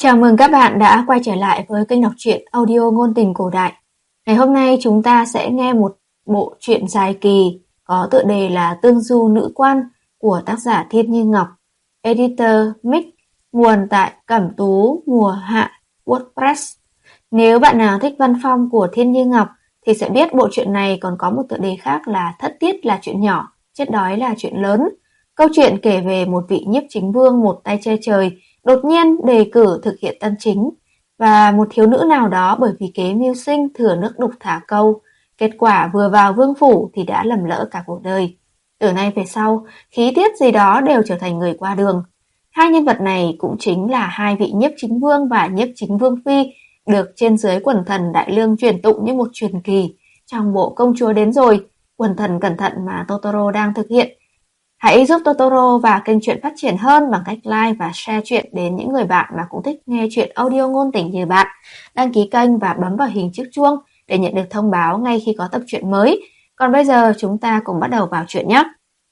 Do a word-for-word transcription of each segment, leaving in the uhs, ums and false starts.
Chào mừng các bạn đã quay trở lại với kênh đọc truyện audio ngôn tình cổ đại. Ngày hôm nay chúng ta sẽ nghe một bộ truyện dài kỳ có tựa đề là Tương Du Nữ Quan của tác giả Thiên Như Ngọc, editor Mic, nguồn tại Cẩm Tú Mùa Hạ WordPress. Nếu bạn nào thích văn phong của Thiên Như Ngọc thì sẽ biết bộ truyện này còn có một tựa đề khác là Thất Tiết là chuyện nhỏ, chết đói là chuyện lớn. Câu chuyện kể về một vị nhiếp chính vương một tay che trời đột nhiên đề cử thực hiện tân chính, và một thiếu nữ nào đó bởi vì kế mưu sinh thừa nước đục thả câu, kết quả vừa vào vương phủ thì đã lầm lỡ cả cuộc đời. Từ nay về sau, khí tiết gì đó đều trở thành người qua đường. Hai nhân vật này cũng chính là hai vị nhiếp chính vương và nhiếp chính vương phi, được trên dưới quần thần đại lương truyền tụng như một truyền kỳ trong bộ Công chúa đến rồi, quần thần cẩn thận mà Totoro đang thực hiện. Hãy giúp Totoro và kênh truyện phát triển hơn bằng cách like và share truyện đến những người bạn mà cũng thích nghe truyện audio ngôn tình như bạn. Đăng ký kênh và bấm vào hình chiếc chuông để nhận được thông báo ngay khi có tập truyện mới. Còn bây giờ chúng ta cùng bắt đầu vào truyện nhé.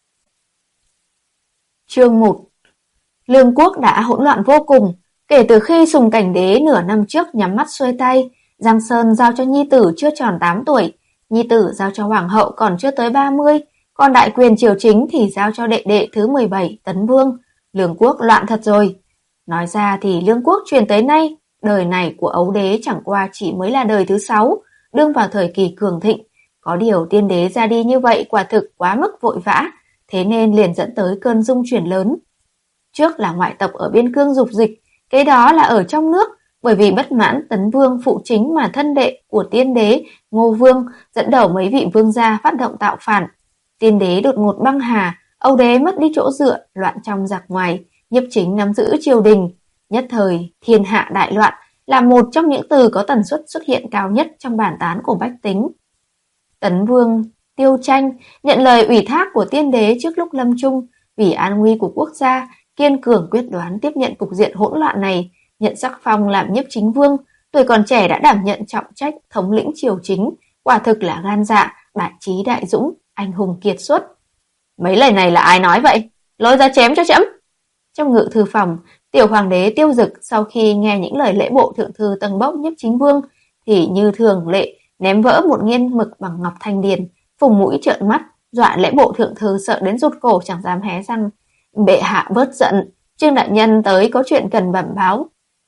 Chương một. Lương quốc đã hỗn loạn vô cùng. Kể từ khi Sùng Cảnh Đế nửa năm trước nhắm mắt xuôi tay, Giang Sơn giao cho nhi tử chưa tròn tám tuổi, nhi tử giao cho hoàng hậu còn chưa tới ba mươi, còn đại quyền triều chính thì giao cho đệ đệ thứ mười bảy Tấn Vương. Lương quốc loạn thật rồi. Nói ra thì Lương quốc truyền tới nay, đời này của Ấu Đế chẳng qua chỉ mới là đời thứ sáu, đương vào thời kỳ cường thịnh. Có điều tiên đế ra đi như vậy quả thực quá mức vội vã, thế nên liền dẫn tới cơn dung chuyển lớn. Trước là ngoại tộc ở biên cương dục dịch, kế đó là ở trong nước, bởi vì bất mãn Tấn Vương phụ chính mà thân đệ của tiên đế Ngô Vương dẫn đầu mấy vị vương gia phát động tạo phản. Tiên đế đột ngột băng hà, Âu đế mất đi chỗ dựa, loạn trong giặc ngoài, nhiếp chính nắm giữ triều đình. Nhất thời, thiên hạ đại loạn là một trong những từ có tần suất xuất hiện cao nhất trong bản tán của bách tính. Tấn Vương Tiêu Tranh nhận lời ủy thác của tiên đế trước lúc lâm chung, vì an nguy của quốc gia, kiên cường quyết đoán tiếp nhận cục diện hỗn loạn này, nhận sắc phong làm nhiếp chính vương, tuổi còn trẻ đã đảm nhận trọng trách thống lĩnh triều chính, quả thực là gan dạ, đại trí đại dũng, anh hùng kiệt xuất. Mấy lời này là ai nói vậy? Lôi ra chém cho trẫm. Trong ngự thư phòng, tiểu hoàng đế Tiêu Dực sau khi nghe những lời lễ bộ thượng thư tầng bốc nhiếp chính vương thì như thường lệ ném vỡ một nghiên mực bằng ngọc thanh điền, phùng mũi trợn mắt, dọa lễ bộ thượng thư sợ đến rụt cổ chẳng dám hé răng. Bệ hạ bớt giận, Trương đại nhân tới có chuyện cần bẩm báo.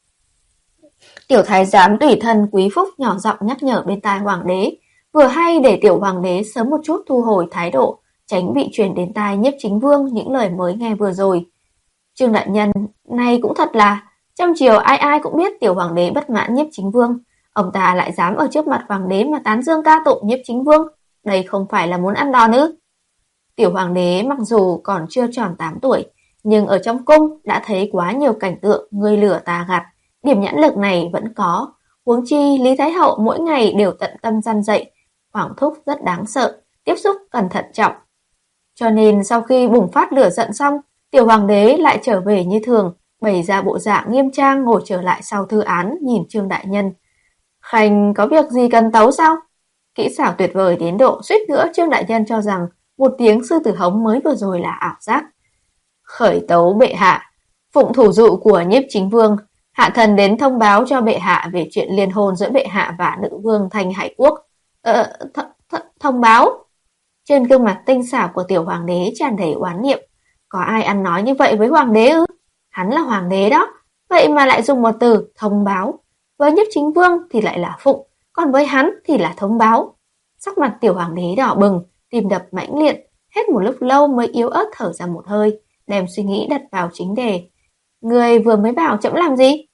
Tiểu thái giám tùy thân Quý Phúc nhỏ giọng nhắc nhở bên tai hoàng đế, vừa hay để tiểu hoàng đế sớm một chút thu hồi thái độ, tránh bị truyền đến tai nhiếp chính vương những lời mới nghe vừa rồi. Trương đại nhân, này cũng thật là, trong triều ai ai cũng biết tiểu hoàng đế bất mãn nhiếp chính vương, ông ta lại dám ở trước mặt hoàng đế mà tán dương ca tụng nhiếp chính vương, đây không phải là muốn ăn đòn ư? Tiểu hoàng đế mặc dù còn chưa tròn tám tuổi, nhưng ở trong cung đã thấy quá nhiều cảnh tượng người lửa tà gạt, điểm nhãn lực này vẫn có. Huống chi Lý Thái Hậu mỗi ngày đều tận tâm gian dạy, Hoàng thúc rất đáng sợ, tiếp xúc cần thận trọng. Cho nên sau khi bùng phát lửa giận xong, tiểu hoàng đế lại trở về như thường, bày ra bộ dạng nghiêm trang ngồi trở lại sau thư án nhìn Trương đại nhân. Khanh có việc gì cần tấu sao? Kỹ xảo tuyệt vời đến độ suýt nữa Trương đại nhân cho rằng một tiếng sư tử hống mới vừa rồi là ảo giác. Khởi tấu bệ hạ, phụng thủ dụ của nhiếp chính vương, hạ thần đến thông báo cho bệ hạ về chuyện liên hôn giữa bệ hạ và nữ vương Thanh Hải Quốc. Ờ, th th thông báo. Trên gương mặt tinh xảo của tiểu hoàng đế tràn đầy oán niệm. Có ai ăn nói như vậy với hoàng đế ư? Hắn là hoàng đế đó, vậy mà lại dùng một từ thông báo. Với nhiếp chính vương thì lại là phụng, còn với hắn thì là thông báo. Sắc mặt tiểu hoàng đế đỏ bừng, tim đập mãnh liệt, hết một lúc lâu mới yếu ớt thở ra một hơi, đem suy nghĩ đặt vào chính đề. Người vừa mới bảo trẫm làm gì?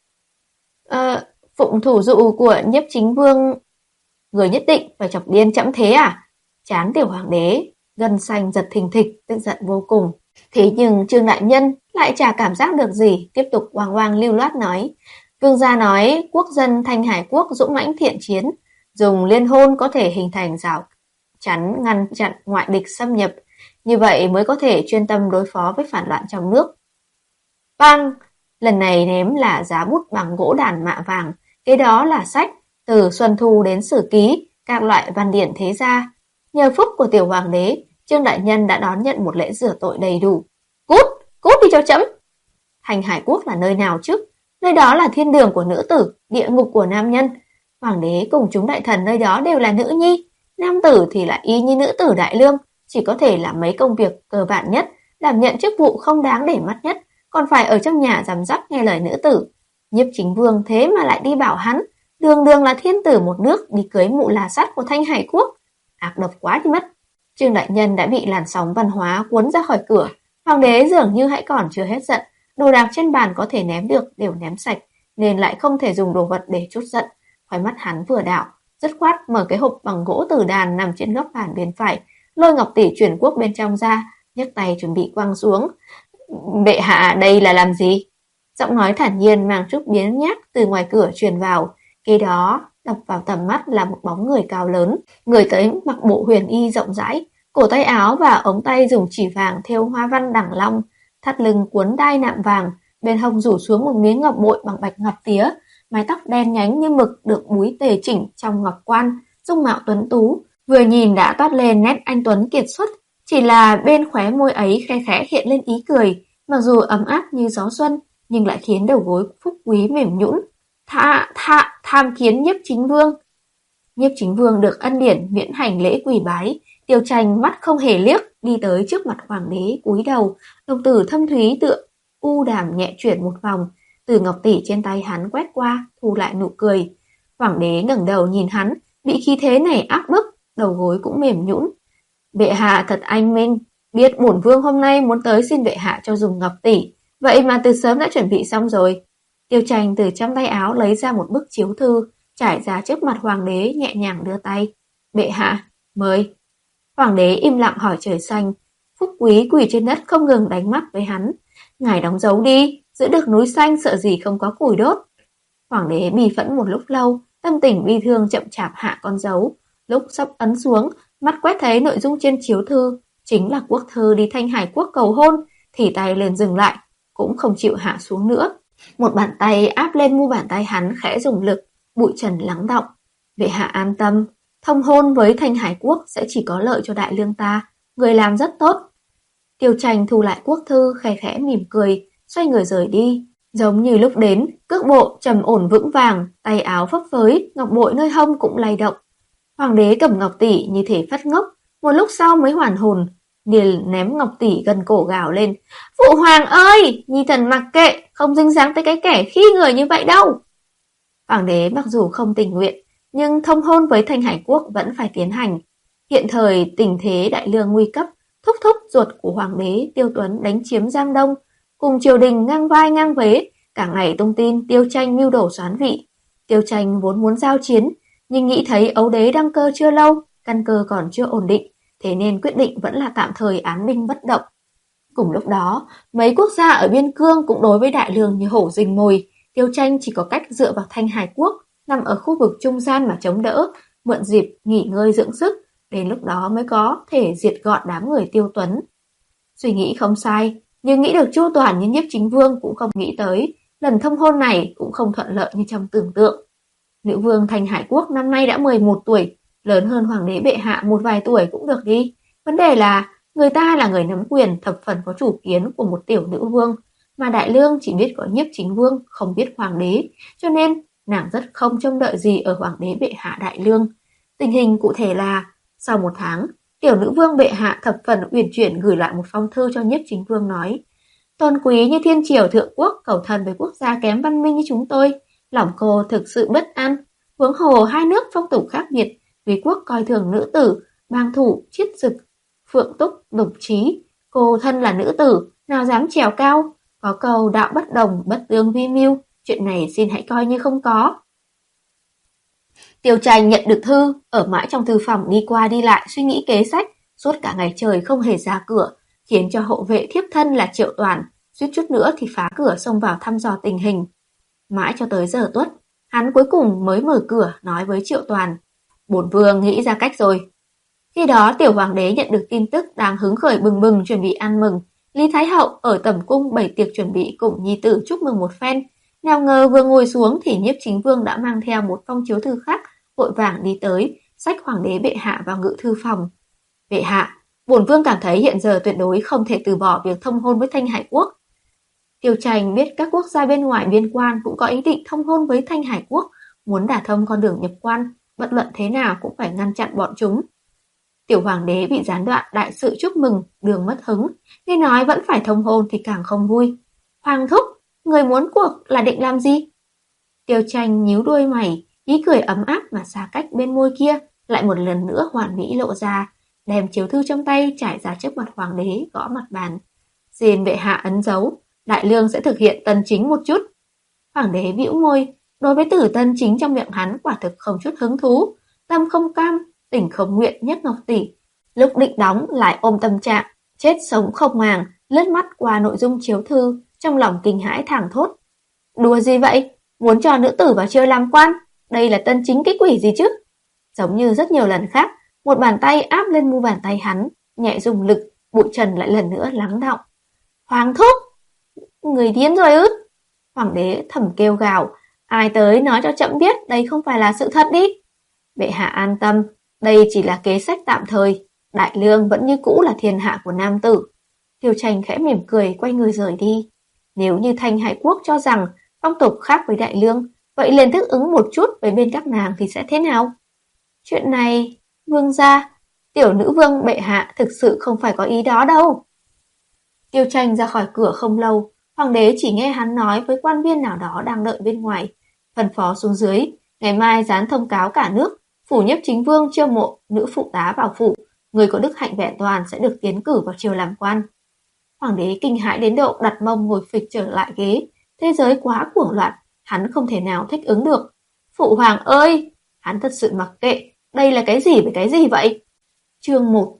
Ờ, phụng thủ dụ của nhiếp chính vương. Người nhất định phải chọc điên trẫm thế à? Chán tiểu hoàng đế gân xanh giật thình thịch, tức giận vô cùng. Thế nhưng Trương đại nhân lại chả cảm giác được gì, tiếp tục oang oang lưu loát nói. Vương gia nói quốc dân Thanh Hải Quốc dũng mãnh thiện chiến, dùng liên hôn có thể hình thành rào chắn ngăn chặn ngoại địch xâm nhập, như vậy mới có thể chuyên tâm đối phó với phản loạn trong nước. Bang! Lần này ném là giá bút bằng gỗ đàn mạ vàng, kế đó là sách, từ Xuân Thu đến Sử Ký, các loại văn điển thế gia. Nhờ phúc của tiểu hoàng đế, Trương đại nhân đã đón nhận một lễ rửa tội đầy đủ. Cút! Cút đi cho trẫm! Thanh Hải Quốc là nơi nào chứ? Nơi đó là thiên đường của nữ tử, địa ngục của nam nhân. Hoàng đế cùng chúng đại thần nơi đó đều là nữ nhi, nam tử thì là y như nữ tử đại lương, chỉ có thể làm mấy công việc cơ bản nhất, đảm nhận chức vụ không đáng để mắt nhất, còn phải ở trong nhà giám dắt nghe lời nữ tử. Nhiếp Chính Vương thế mà lại đi bảo hắn, đường đường là thiên tử một nước đi cưới mụ là sát của Thanh Hải Quốc. Ác độc quá đi mất. Trương đại nhân đã bị làn sóng văn hóa cuốn ra khỏi cửa. Hoàng đế dường như hãy còn chưa hết giận, đồ đạc trên bàn có thể ném được đều ném sạch, nên lại không thể dùng đồ vật để trút giận. Khóe mắt hắn vừa đảo, dứt khoát mở cái hộp bằng gỗ tử đàn nằm trên góc bàn bên phải, lôi ngọc tỷ chuyển quốc bên trong ra, nhấc tay chuẩn bị quăng xuống. Bệ hạ, đây là làm gì? Giọng nói thản nhiên mang chút biến nhát từ ngoài cửa truyền vào, kế đó đập vào tầm mắt là một bóng người cao lớn, người tới mặc bộ huyền y rộng rãi, cổ tay áo và ống tay dùng chỉ vàng thêu hoa văn đằng long, thắt lưng cuốn đai nạm vàng, bên hông rủ xuống một miếng ngọc bội bằng bạch ngọc tía, mái tóc đen nhánh như mực được búi tề chỉnh trong ngọc quan, dung mạo tuấn tú, vừa nhìn đã toát lên nét anh tuấn kiệt xuất, chỉ là bên khóe môi ấy khe khẽ hiện lên ý cười, mặc dù ấm áp như gió xuân, nhưng lại khiến đầu gối Phúc Quý mềm nhũn. Tha, tha, tham kiến Nhiếp Chính Vương. Nhiếp Chính Vương được ân điển miễn hành lễ quỳ bái, Tiêu Tranh mắt không hề liếc, đi tới trước mặt hoàng đế cúi đầu, đồng tử thâm thúy tựa u đàm nhẹ chuyển một vòng, từ ngọc tỷ trên tay hắn quét qua, thu lại nụ cười. Hoàng đế ngẩng đầu nhìn hắn, bị khí thế này áp bức, đầu gối cũng mềm nhũn. Bệ hạ thật anh minh, biết bổn vương hôm nay muốn tới xin bệ hạ cho dùng ngọc tỷ, vậy mà từ sớm đã chuẩn bị xong rồi. Tiêu Tranh từ trong tay áo lấy ra một bức chiếu thư, trải ra trước mặt hoàng đế, nhẹ nhàng đưa tay. Bệ hạ, mời. Hoàng đế im lặng hỏi trời xanh. Phúc Quý quỳ trên đất không ngừng đánh mắt với hắn. Ngài đóng dấu đi, giữ được núi xanh sợ gì không có củi đốt. Hoàng đế bì phẫn một lúc lâu, tâm tình bi thương chậm chạp hạ con dấu. Lúc sắp ấn xuống, mắt quét thấy nội dung trên chiếu thư, chính là quốc thư đi Thanh Hải Quốc cầu hôn, thì tay liền dừng lại, cũng không chịu hạ xuống nữa. Một bàn tay áp lên mu bàn tay hắn khẽ dùng lực, bụi trần lắng đọng. Bệ hạ an tâm, thông hôn với Thanh Hải Quốc sẽ chỉ có lợi cho đại lương ta, người làm rất tốt. Tiêu Tranh thu lại quốc thư, khẽ khẽ mỉm cười, xoay người rời đi. Giống như lúc đến, cước bộ trầm ổn vững vàng, tay áo phấp phới, ngọc bội nơi hông cũng lay động. Hoàng đế cầm ngọc tỷ như thể phát ngốc, một lúc sau mới hoàn hồn, liền ném ngọc tỷ gần cổ gào lên. Phụ hoàng ơi, nhi thần mặc kệ, không dính dáng tới cái kẻ khi người như vậy đâu. Hoàng đế mặc dù không tình nguyện, nhưng thông hôn với Thanh Hải Quốc vẫn phải tiến hành. Hiện thời tình thế đại lương nguy cấp, thúc thúc ruột của hoàng đế Tiêu Tuấn đánh chiếm Giang Đông, cùng triều đình ngang vai ngang vế, cả ngày tung tin Tiêu Tranh mưu đồ soán vị. Tiêu Tranh vốn muốn giao chiến, nhưng nghĩ thấy ấu đế đăng cơ chưa lâu, căn cơ còn chưa ổn định, thế nên quyết định vẫn là tạm thời án binh bất động. Cùng lúc đó, mấy quốc gia ở biên cương cũng đối với đại lương như hổ rình mồi. Tiêu Tranh chỉ có cách dựa vào Thanh Hải Quốc, nằm ở khu vực trung gian mà chống đỡ, mượn dịp nghỉ ngơi dưỡng sức, đến lúc đó mới có thể diệt gọn đám người Tiêu Tuấn. Suy nghĩ không sai, nhưng nghĩ được chu toàn như Nhiếp Chính Vương cũng không nghĩ tới, lần thông hôn này cũng không thuận lợi như trong tưởng tượng. Nữ vương Thanh Hải Quốc năm nay đã mười một tuổi, lớn hơn hoàng đế bệ hạ một vài tuổi cũng được đi. Vấn đề là, người ta là người nắm quyền thập phần có chủ kiến của một tiểu nữ vương, mà đại lương chỉ biết có Nhiếp Chính Vương, không biết hoàng đế, cho nên nàng rất không trông đợi gì ở hoàng đế bệ hạ đại lương. Tình hình cụ thể là, sau một tháng, tiểu nữ vương bệ hạ thập phần uyển chuyển gửi lại một phong thư cho Nhiếp Chính Vương nói: Tôn quý như thiên triều thượng quốc, cầu thân với quốc gia kém văn minh như chúng tôi, lòng cô thực sự bất an. Huống hồ hai nước phong tục khác biệt, quý quốc coi thường nữ tử, bang thủ, chiết dực, phượng túc, độc trí. Cô thân là nữ tử, nào dám trèo cao, có câu đạo bất đồng, bất tương vi mưu, chuyện này xin hãy coi như không có. Tiêu Tranh nhận được thư, ở mãi trong thư phòng đi qua đi lại suy nghĩ kế sách, suốt cả ngày trời không hề ra cửa, khiến cho hộ vệ thiếp thân là Triệu Toàn, suýt chút nữa thì phá cửa xông vào thăm dò tình hình. Mãi cho tới giờ tuất, hắn cuối cùng mới mở cửa nói với Triệu Toàn: Bổn vương nghĩ ra cách rồi. Khi đó tiểu hoàng đế nhận được tin tức đang hứng khởi bừng bừng chuẩn bị ăn mừng, Lý Thái Hậu ở tẩm cung bày tiệc chuẩn bị cùng nhi tử chúc mừng một phen. Nào ngờ vừa ngồi xuống thì Nhiếp Chính Vương đã mang theo một phong chiếu thư khác, vội vàng đi tới, xách hoàng đế bệ hạ vào ngự thư phòng. Bệ hạ, bổn vương cảm thấy hiện giờ tuyệt đối không thể từ bỏ việc thông hôn với Thanh Hải Quốc. Tiêu Tranh biết các quốc gia bên ngoài biên quan cũng có ý định thông hôn với Thanh Hải quốc, muốn đả thông con đường nhập quan, bất luận thế nào cũng phải ngăn chặn bọn chúng. Tiểu hoàng đế bị gián đoạn đại sự chúc mừng, Đường mất hứng, nghe nói vẫn phải thông hôn thì càng không vui. Hoàng thúc, người muốn cuộc là định làm gì? Tiêu Tranh nhíu đuôi mày, ý cười ấm áp mà xa cách bên môi kia lại một lần nữa hoàn mỹ lộ ra, đem chiếu thư trong tay trải ra trước mặt hoàng đế, gõ mặt bàn. Xin bệ hạ ấn dấu, đại lương sẽ thực hiện tân chính một chút. Hoàng đế bĩu môi, đối với tử tân chính trong miệng hắn quả thực không chút hứng thú, tâm không cam, tình không nguyện nhất ngọc tỷ. Lúc định đóng lại ôm tâm trạng, chết sống không màng, lướt mắt qua nội dung chiếu thư, trong lòng kinh hãi thảng thốt. Đùa gì vậy? Muốn cho nữ tử vào chiêu làm quan? Đây là tân chính cái quỷ gì chứ? Giống như rất nhiều lần khác, một bàn tay áp lên mu bàn tay hắn, nhẹ dùng lực, bụi trần lại lần nữa lắng đọng. Hoàng thúc! Người điên rồi ư? Hoàng đế thầm kêu gào, ai tới nói cho chậm biết đây không phải là sự thật đi. Bệ hạ an tâm, đây chỉ là kế sách tạm thời, đại lương vẫn như cũ là thiên hạ của nam tử. Tiêu Tranh khẽ mỉm cười quay người rời đi. Nếu như Thanh Hải quốc cho rằng phong tục khác với đại lương, vậy liền thức ứng một chút với bên các nàng thì sẽ thế nào? Chuyện này, vương gia, tiểu nữ vương bệ hạ thực sự không phải có ý đó đâu. Tiêu Tranh ra khỏi cửa không lâu, hoàng đế chỉ nghe hắn nói với quan viên nào đó đang đợi bên ngoài, phân phó xuống dưới, ngày mai dán thông cáo cả nước, phủ nhiếp chính vương chiêu mộ nữ phụ tá vào phủ, người có đức hạnh vẹn toàn sẽ được tiến cử vào triều làm quan. Hoàng đế kinh hãi đến độ đặt mông ngồi phịch trở lại ghế, thế giới quá cuồng loạn, hắn không thể nào thích ứng được. Phụ hoàng ơi, hắn thật sự mặc kệ, đây là cái gì với cái gì vậy? Chương một.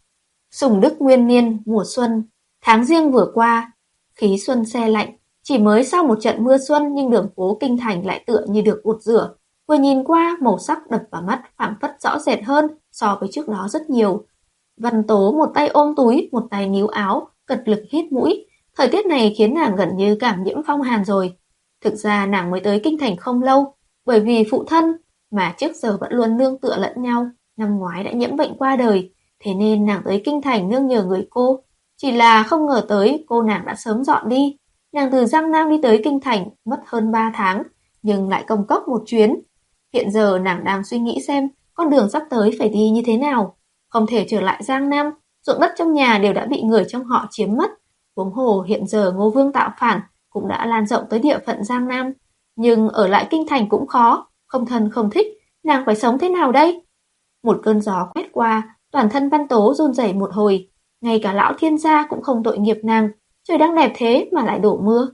Sùng Đức Nguyên Niên, mùa xuân. Tháng Giêng vừa qua, khí xuân se lạnh, chỉ mới sau một trận mưa xuân nhưng đường phố kinh thành lại tựa như được gột rửa. Vừa nhìn qua, màu sắc đập vào mắt phảng phất rõ rệt hơn so với trước đó rất nhiều. Văn Tố một tay ôm túi, một tay níu áo, cật lực hít mũi. Thời tiết này khiến nàng gần như cảm nhiễm phong hàn rồi. Thực ra nàng mới tới kinh thành không lâu, bởi vì phụ thân mà trước giờ vẫn luôn nương tựa lẫn nhau, năm ngoái đã nhiễm bệnh qua đời, thế nên nàng tới kinh thành nương nhờ người cô. Chỉ là không ngờ tới cô nàng đã sớm dọn đi. Nàng từ Giang Nam đi tới kinh thành mất hơn ba tháng, nhưng lại công cốc một chuyến. Hiện giờ nàng đang suy nghĩ xem con đường sắp tới phải đi như thế nào. Không thể trở lại Giang Nam, ruộng đất trong nhà đều đã bị người trong họ chiếm mất. Huống hồ hiện giờ Ngô Vương tạo phản cũng đã lan rộng tới địa phận Giang Nam. Nhưng ở lại kinh thành cũng khó, không thân không thích, nàng phải sống thế nào đây? Một cơn gió quét qua, toàn thân Văn Tố run rẩy một hồi. Ngay cả lão thiên gia cũng không tội nghiệp nàng, trời đang đẹp thế mà lại đổ mưa.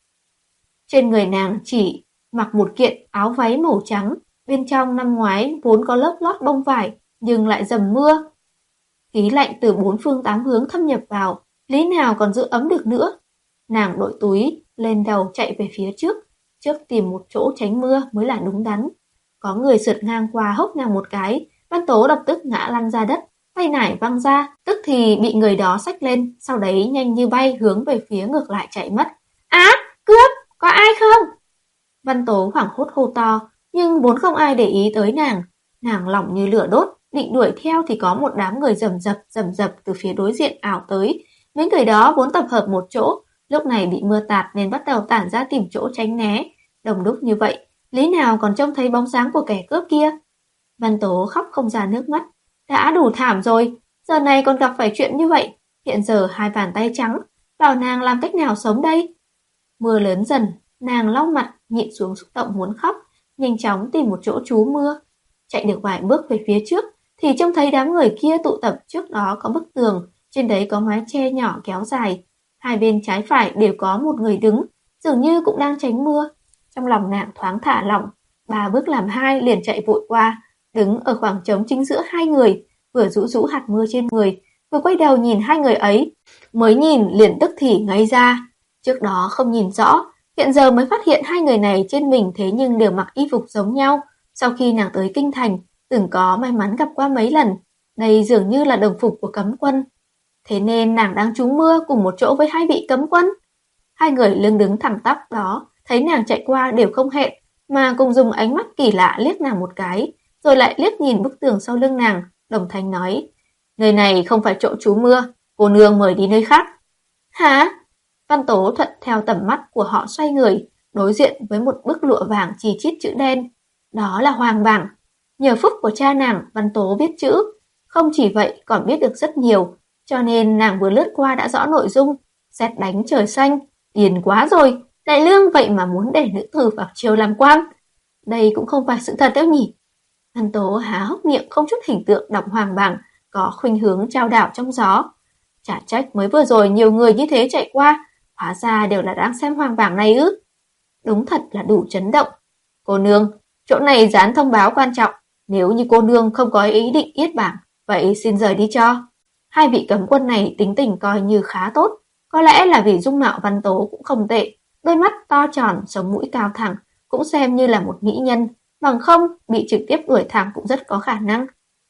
Trên người nàng chỉ mặc một kiện áo váy màu trắng, bên trong năm ngoái vốn có lớp lót bông vải, nhưng lại dầm mưa. Khí lạnh từ bốn phương tám hướng thâm nhập vào, lý nào còn giữ ấm được nữa. Nàng đội túi lên đầu chạy về phía trước, trước tìm một chỗ tránh mưa mới là đúng đắn. Có người sượt ngang qua hốc nàng một cái, Văn Tố lập tức ngã lăn ra đất, tay nải văng ra, tức thì bị người đó xách lên, sau đấy nhanh như bay hướng về phía ngược lại chạy mất. Á, cướp, có ai không? Văn Tố hoảng hốt hô to, nhưng vốn không ai để ý tới nàng. Nàng lòng như lửa đốt, định đuổi theo thì có một đám người rầm rập rầm rập từ phía đối diện ảo tới. Mấy người đó vốn tập hợp một chỗ, lúc này bị mưa tạt nên bắt đầu tản ra tìm chỗ tránh né. Đồng đúc như vậy, lý nào còn trông thấy bóng dáng của kẻ cướp kia? Văn Tố khóc không ra nước mắt. Đã đủ thảm rồi, giờ này còn gặp phải chuyện như vậy. Hiện giờ hai bàn tay trắng, bảo nàng làm cách nào sống đây? Mưa lớn dần, nàng lau mặt, nhịn xuống xúc động muốn khóc, nhanh chóng tìm một chỗ trú mưa. Chạy được vài bước về phía trước, thì trông thấy đám người kia tụ tập trước đó có bức tường, trên đấy có mái che nhỏ kéo dài. Hai bên trái phải đều có một người đứng, dường như cũng đang tránh mưa. Trong lòng nàng thoáng thả lỏng, ba bước làm hai liền chạy vội qua, đứng ở khoảng trống chính giữa hai người, vừa rũ rũ hạt mưa trên người, vừa quay đầu nhìn hai người ấy. Mới nhìn liền tức thì ngây ra. Trước đó không nhìn rõ, hiện giờ mới phát hiện hai người này trên mình thế nhưng đều mặc y phục giống nhau. Sau khi nàng tới kinh thành, từng có may mắn gặp qua mấy lần, đây dường như là đồng phục của cấm quân. Thế nên nàng đang trú mưa cùng một chỗ với hai vị cấm quân. Hai người lưng đứng thẳng tắp đó, thấy nàng chạy qua đều không hẹn, mà cùng dùng ánh mắt kỳ lạ liếc nàng một cái, rồi lại liếc nhìn bức tường sau lưng nàng, đồng thanh nói: Nơi này không phải chỗ trú mưa, cô nương mời đi nơi khác. Hả? Văn Tố thuận theo tầm mắt của họ xoay người, đối diện với một bức lụa vàng chì chít chữ đen. Đó là hoàng bảng. Nhờ phúc của cha nàng, Văn Tố biết chữ. Không chỉ vậy còn biết được rất nhiều, cho nên nàng vừa lướt qua đã rõ nội dung. Sét đánh trời xanh, điên quá rồi, Đại Lương vậy mà muốn để nữ tử vào triều làm quan. Đây cũng không phải sự thật đâu nhỉ. Văn Tố há hốc miệng không chút hình tượng đọc hoàng bảng, có khuynh hướng trao đảo trong gió. Chả trách mới vừa rồi nhiều người như thế chạy qua, hóa ra đều là đang xem hoàng bảng này ư. Đúng thật là đủ chấn động. Cô nương, chỗ này dán thông báo quan trọng, nếu như cô nương không có ý định yết bảng, vậy xin rời đi cho. Hai vị cấm quân này tính tình coi như khá tốt, có lẽ là vì dung mạo Văn Tố cũng không tệ, đôi mắt to tròn, sống mũi cao thẳng, cũng xem như là một mỹ nhân, bằng không bị trực tiếp đuổi thẳng cũng rất có khả năng.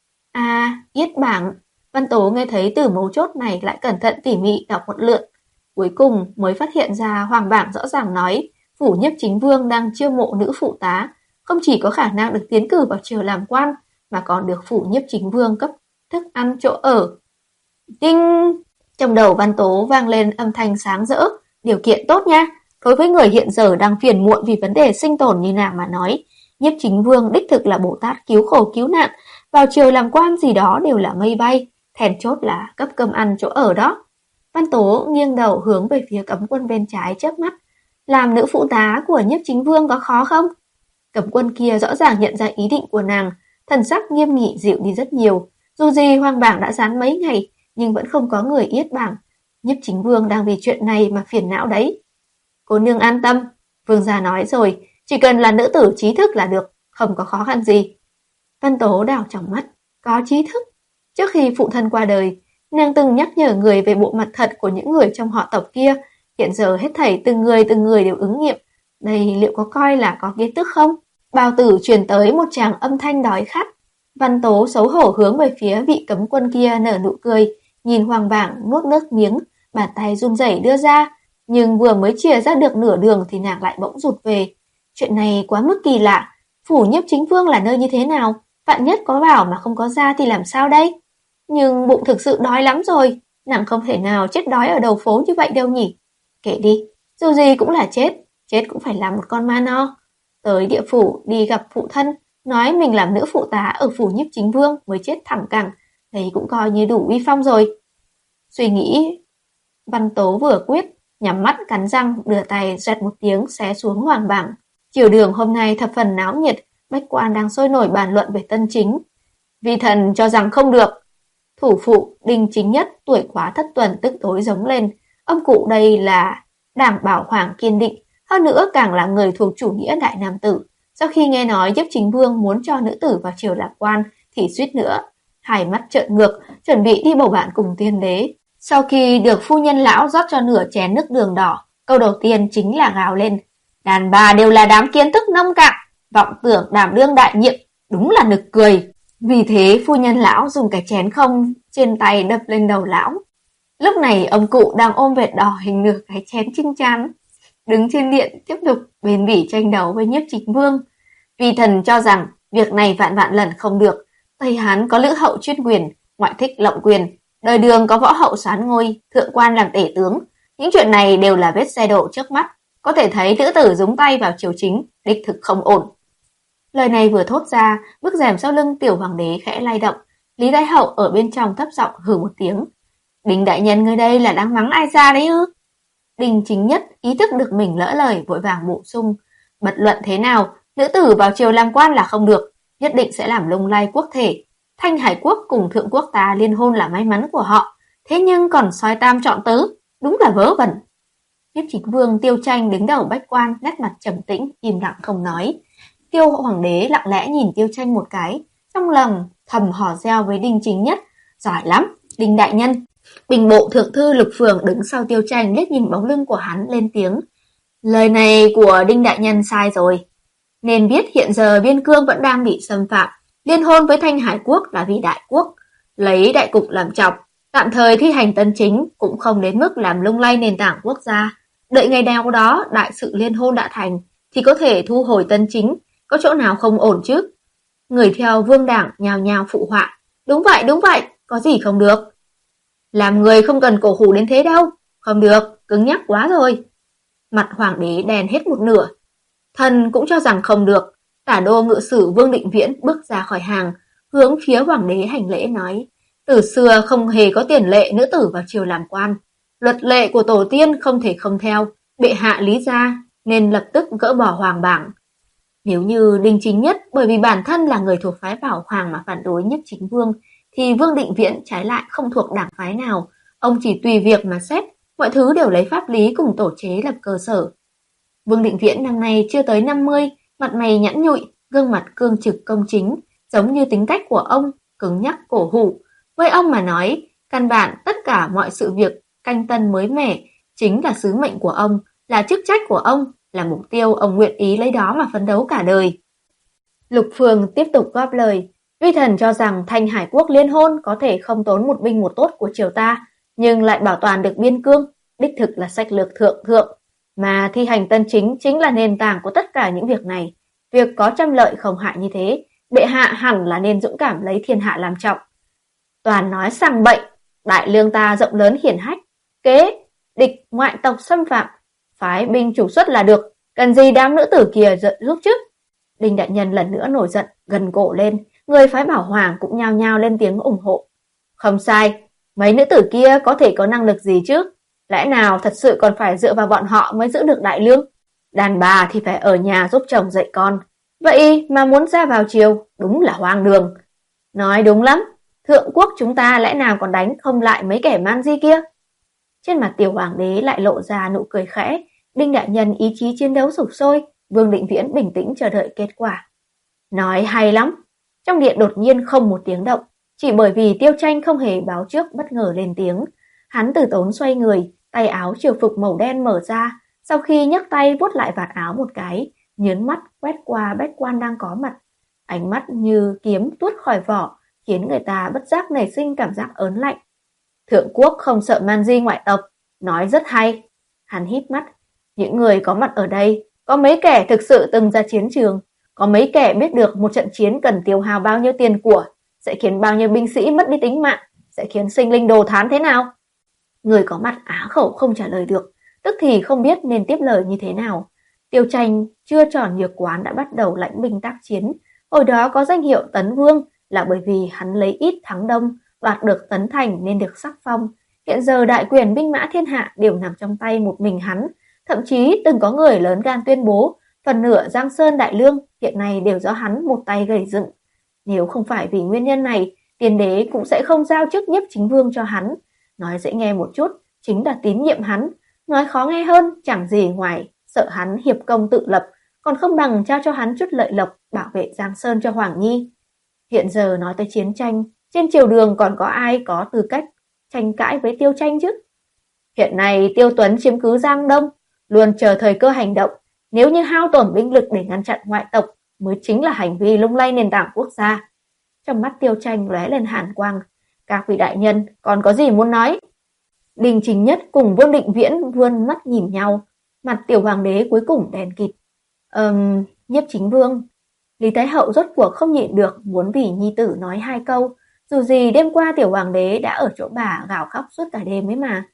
À, yết bảng. Văn Tố nghe thấy từ mấu chốt này lại cẩn thận tỉ mỉ đọc một lượt, cuối cùng mới phát hiện ra hoàng bảng rõ ràng nói phủ nhiếp chính vương đang chiêu mộ nữ phụ tá, không chỉ có khả năng được tiến cử vào triều làm quan, mà còn được phủ nhiếp chính vương cấp thức ăn chỗ ở. Đinh! Trong đầu Văn Tố vang lên âm thanh sáng rỡ, điều kiện tốt nha. Đối với người hiện giờ đang phiền muộn vì vấn đề sinh tồn như nàng mà nói, nhiếp chính vương đích thực là Bồ Tát cứu khổ cứu nạn, vào triều làm quan gì đó đều là mây bay, thèn chốt là cấp cơm ăn chỗ ở đó. Văn Tố nghiêng đầu hướng về phía cấm quân bên trái chớp mắt. Làm nữ phụ tá của nhiếp chính vương có khó không? Cấm quân kia rõ ràng nhận ra ý định của nàng, thần sắc nghiêm nghị dịu đi rất nhiều. Dù gì hoàng bảng đã dán mấy ngày, nhưng vẫn không có người yết bảng. Nhiếp chính vương đang vì chuyện này mà phiền não đấy. Cô nương an tâm, vương gia nói rồi, chỉ cần là nữ tử trí thức là được, không có khó khăn gì. Văn Tố đảo trong mắt, có trí thức. Trước khi phụ thân qua đời, nàng từng nhắc nhở người về bộ mặt thật của những người trong họ tộc kia. Hiện giờ hết thảy từng người từng người đều ứng nghiệm. Đây liệu có coi là có kiến thức không? Bao tử truyền tới một tràng âm thanh đói khát. Văn Tố xấu hổ hướng về phía vị cấm quân kia nở nụ cười, nhìn hoàng bảng nuốt nước miếng, bàn tay run rẩy đưa ra. Nhưng vừa mới chìa ra được nửa đường thì nàng lại bỗng rụt về. Chuyện này quá mức kỳ lạ. Phủ nhiếp chính vương là nơi như thế nào? Vạn nhất có vào mà không có ra thì làm sao đây? Nhưng bụng thực sự đói lắm rồi. Nàng không thể nào chết đói ở đầu phố như vậy đâu nhỉ. Kệ đi, dù gì cũng là chết, chết cũng phải làm một con ma no. Tới địa phủ đi gặp phụ thân, nói mình làm nữ phụ tá ở phủ nhiếp chính vương mới chết thẳng cẳng, đây cũng coi như đủ uy phong rồi. Suy nghĩ, Văn Tố vừa quyết, nhắm mắt cắn răng, đưa tay giật một tiếng xé xuống hoàng bảng. Triều đường hôm nay thập phần náo nhiệt, bách quan đang sôi nổi bàn luận về tân chính. Vi thần cho rằng không được. Thủ phụ Đinh Chính Nhất tuổi quá thất tuần tức tối giống lên. Ông cụ đây là Đảng Bảo Hoàng kiên định, hơn nữa càng là người thuộc chủ nghĩa đại nam tử. Sau khi nghe nói nhiếp chính vương muốn cho nữ tử vào triều làm quan thì suýt nữa hai mắt trợn ngược, chuẩn bị đi bầu bạn cùng tiên đế. Sau khi được phu nhân lão rót cho nửa chén nước đường đỏ, câu đầu tiên chính là gào lên: đàn bà đều là đám kiến thức nông cạn, vọng tưởng đảm đương đại nhiệm, đúng là nực cười. Vì thế phu nhân lão dùng cái chén không trên tay đập lên đầu lão. Lúc này ông cụ đang ôm vệt đỏ hình nửa cái chén chinh chắn, đứng trên điện tiếp tục bền bỉ tranh đấu với nhiếp chính vương. Vi thần cho rằng việc này vạn vạn lần không được. Tây Hán có lữ hậu chuyên quyền, ngoại thích lộng quyền, đời Đường có võ hậu soán ngôi, thượng quan làm tể tướng. Những chuyện này đều là vết xe đổ trước mắt, có thể thấy nữ tử dúng tay vào triều chính, đích thực không ổn. Lời này vừa thốt ra, bức rèm sau lưng tiểu hoàng đế khẽ lay động. Lý Thái Hậu ở bên trong thấp giọng hừ một tiếng. Đinh đại nhân người đây là đang mắng ai ra đấy ư? Đinh Chính Nhất ý thức được mình lỡ lời, vội vàng bổ sung. Bất luận thế nào, nữ tử vào triều làm quan là không được, nhất định sẽ làm lung lay quốc thể. Thanh Hải Quốc cùng Thượng Quốc ta liên hôn là may mắn của họ, thế nhưng còn soi tam chọn tứ, đúng là vớ vẩn. Nhiếp chính vương Tiêu Tranh đứng đầu bách quan, nét mặt trầm tĩnh, im lặng không nói. Tiêu hoàng đế lặng lẽ nhìn Tiêu Tranh một cái, trong lòng thầm hò reo với Đinh Chính Nhất. Giỏi lắm, Đinh đại nhân. Bình bộ thượng thư Lục Phường đứng sau Tiêu Tranh liếc nhìn bóng lưng của hắn lên tiếng. Lời này của Đinh đại nhân sai rồi. Nên biết hiện giờ biên cương vẫn đang bị xâm phạm, liên hôn với Thanh Hải Quốc là vì đại quốc, lấy đại cục làm trọng, tạm thời thi hành tân chính cũng không đến mức làm lung lay nền tảng quốc gia. Đợi ngày nào đó đại sự liên hôn đã thành thì có thể thu hồi tân chính, có chỗ nào không ổn chứ? Người theo vương đảng nhào nhào phụ họa. Đúng vậy, đúng vậy, có gì không được. Làm người không cần cổ hủ đến thế đâu. Không được, cứng nhắc quá rồi. Mặt hoàng đế đen hết một nửa. Thần cũng cho rằng không được. Tả đô ngự sử Vương Định Viễn bước ra khỏi hàng, hướng phía hoàng đế hành lễ nói: từ xưa không hề có tiền lệ nữ tử vào triều làm quan. Luật lệ của tổ tiên không thể không theo, bệ hạ lý ra nên lập tức gỡ bỏ hoàng bảng. Nếu như Đinh Chính Nhất bởi vì bản thân là người thuộc phái Bảo Hoàng mà phản đối Nhiếp Chính Vương, thì Vương Định Viễn trái lại không thuộc đảng phái nào. Ông chỉ tùy việc mà xét, mọi thứ đều lấy pháp lý cùng tổ chế làm cơ sở. Vương Định Viễn năm nay chưa tới năm mươi, mặt mày nhẵn nhụi, gương mặt cương trực công chính, giống như tính cách của ông, cứng nhắc cổ hủ. Với ông mà nói, căn bản tất cả mọi sự việc canh tân mới mẻ chính là sứ mệnh của ông, là chức trách của ông, là mục tiêu ông nguyện ý lấy đó mà phấn đấu cả đời. Lục Phương tiếp tục góp lời: Uy thần cho rằng Thanh Hải quốc liên hôn có thể không tốn một binh một tốt của triều ta, nhưng lại bảo toàn được biên cương, đích thực là sách lược thượng thượng, mà thi hành tân chính chính là nền tảng của tất cả những việc này. Việc có trăm lợi không hại như thế, bệ hạ hẳn là nên dũng cảm lấy thiên hạ làm trọng. Toàn nói sang bậy, đại lương ta rộng lớn hiển hách, kế địch ngoại tộc xâm phạm, phái binh chủ xuất là được, cần gì đám nữ tử kia giúp chứ? Đinh đại nhân lần nữa nổi giận, gần cổ lên, người phái Bảo Hoàng cũng nhao nhao lên tiếng ủng hộ. Không sai, mấy nữ tử kia có thể có năng lực gì chứ? Lẽ nào thật sự còn phải dựa vào bọn họ mới giữ được đại lương? Đàn bà thì phải ở nhà giúp chồng dạy con. Vậy mà muốn ra vào triều, đúng là hoang đường. Nói đúng lắm, thượng quốc chúng ta lẽ nào còn đánh không lại mấy kẻ man di kia? Trên mặt tiểu hoàng đế lại lộ ra nụ cười khẽ. Đinh đại nhân ý chí chiến đấu sục sôi, Vương Định Viễn bình tĩnh chờ đợi kết quả. Nói hay lắm. Trong điện đột nhiên không một tiếng động, chỉ bởi vì Tiêu Tranh không hề báo trước bất ngờ lên tiếng. Hắn từ tốn xoay người, tay áo triều phục màu đen mở ra, sau khi nhấc tay vuốt lại vạt áo một cái, nhớn mắt quét qua bách quan đang có mặt. Ánh mắt như kiếm tuốt khỏi vỏ, khiến người ta bất giác nảy sinh cảm giác ớn lạnh. Thượng quốc không sợ man di ngoại tộc, nói rất hay. Hắn híp mắt, những người có mặt ở đây, có mấy kẻ thực sự từng ra chiến trường, có mấy kẻ biết được một trận chiến cần tiêu hao bao nhiêu tiền của, sẽ khiến bao nhiêu binh sĩ mất đi tính mạng, sẽ khiến sinh linh đồ thán thế nào? Người có mặt á khẩu không trả lời được, tức thì không biết nên tiếp lời như thế nào. Tiêu Tranh chưa tròn nhược quán đã bắt đầu lãnh binh tác chiến, hồi đó có danh hiệu Tấn Vương là bởi vì hắn lấy ít thắng đông, đoạt được Tấn Thành nên được sắc phong. Hiện giờ đại quyền binh mã thiên hạ đều nằm trong tay một mình hắn, thậm chí từng có người lớn gan tuyên bố phần nửa Giang Sơn Đại Lương hiện nay đều do hắn một tay gầy dựng. Nếu không phải vì nguyên nhân này, tiên đế cũng sẽ không giao chức Nhiếp Chính Vương cho hắn. Nói dễ nghe một chút, chính là tín nhiệm hắn. Nói khó nghe hơn, chẳng gì ngoài sợ hắn hiệp công tự lập, còn không bằng trao cho hắn chút lợi lộc bảo vệ Giang Sơn cho Hoàng Nhi. Hiện giờ nói tới chiến tranh, trên triều đường còn có ai có tư cách tranh cãi với Tiêu Tranh chứ? Hiện nay Tiêu Tuấn chiếm cứ Giang Đông, luôn chờ thời cơ hành động. Nếu như hao tổn binh lực để ngăn chặn ngoại tộc mới chính là hành vi lung lay nền tảng quốc gia. Trong mắt Tiêu Tranh lóe lên hàn quang. Các vị đại nhân còn có gì muốn nói? Đinh Chính Nhất cùng Vương Định Viễn vươn mắt nhìn nhau. Mặt tiểu hoàng đế cuối cùng đen kịt. Ừm, Nhiếp Chính Vương. Lý Thái Hậu rốt cuộc không nhịn được, muốn vì nhi tử nói hai câu. Dù gì đêm qua tiểu hoàng đế đã ở chỗ bà gào khóc suốt cả đêm ấy mà.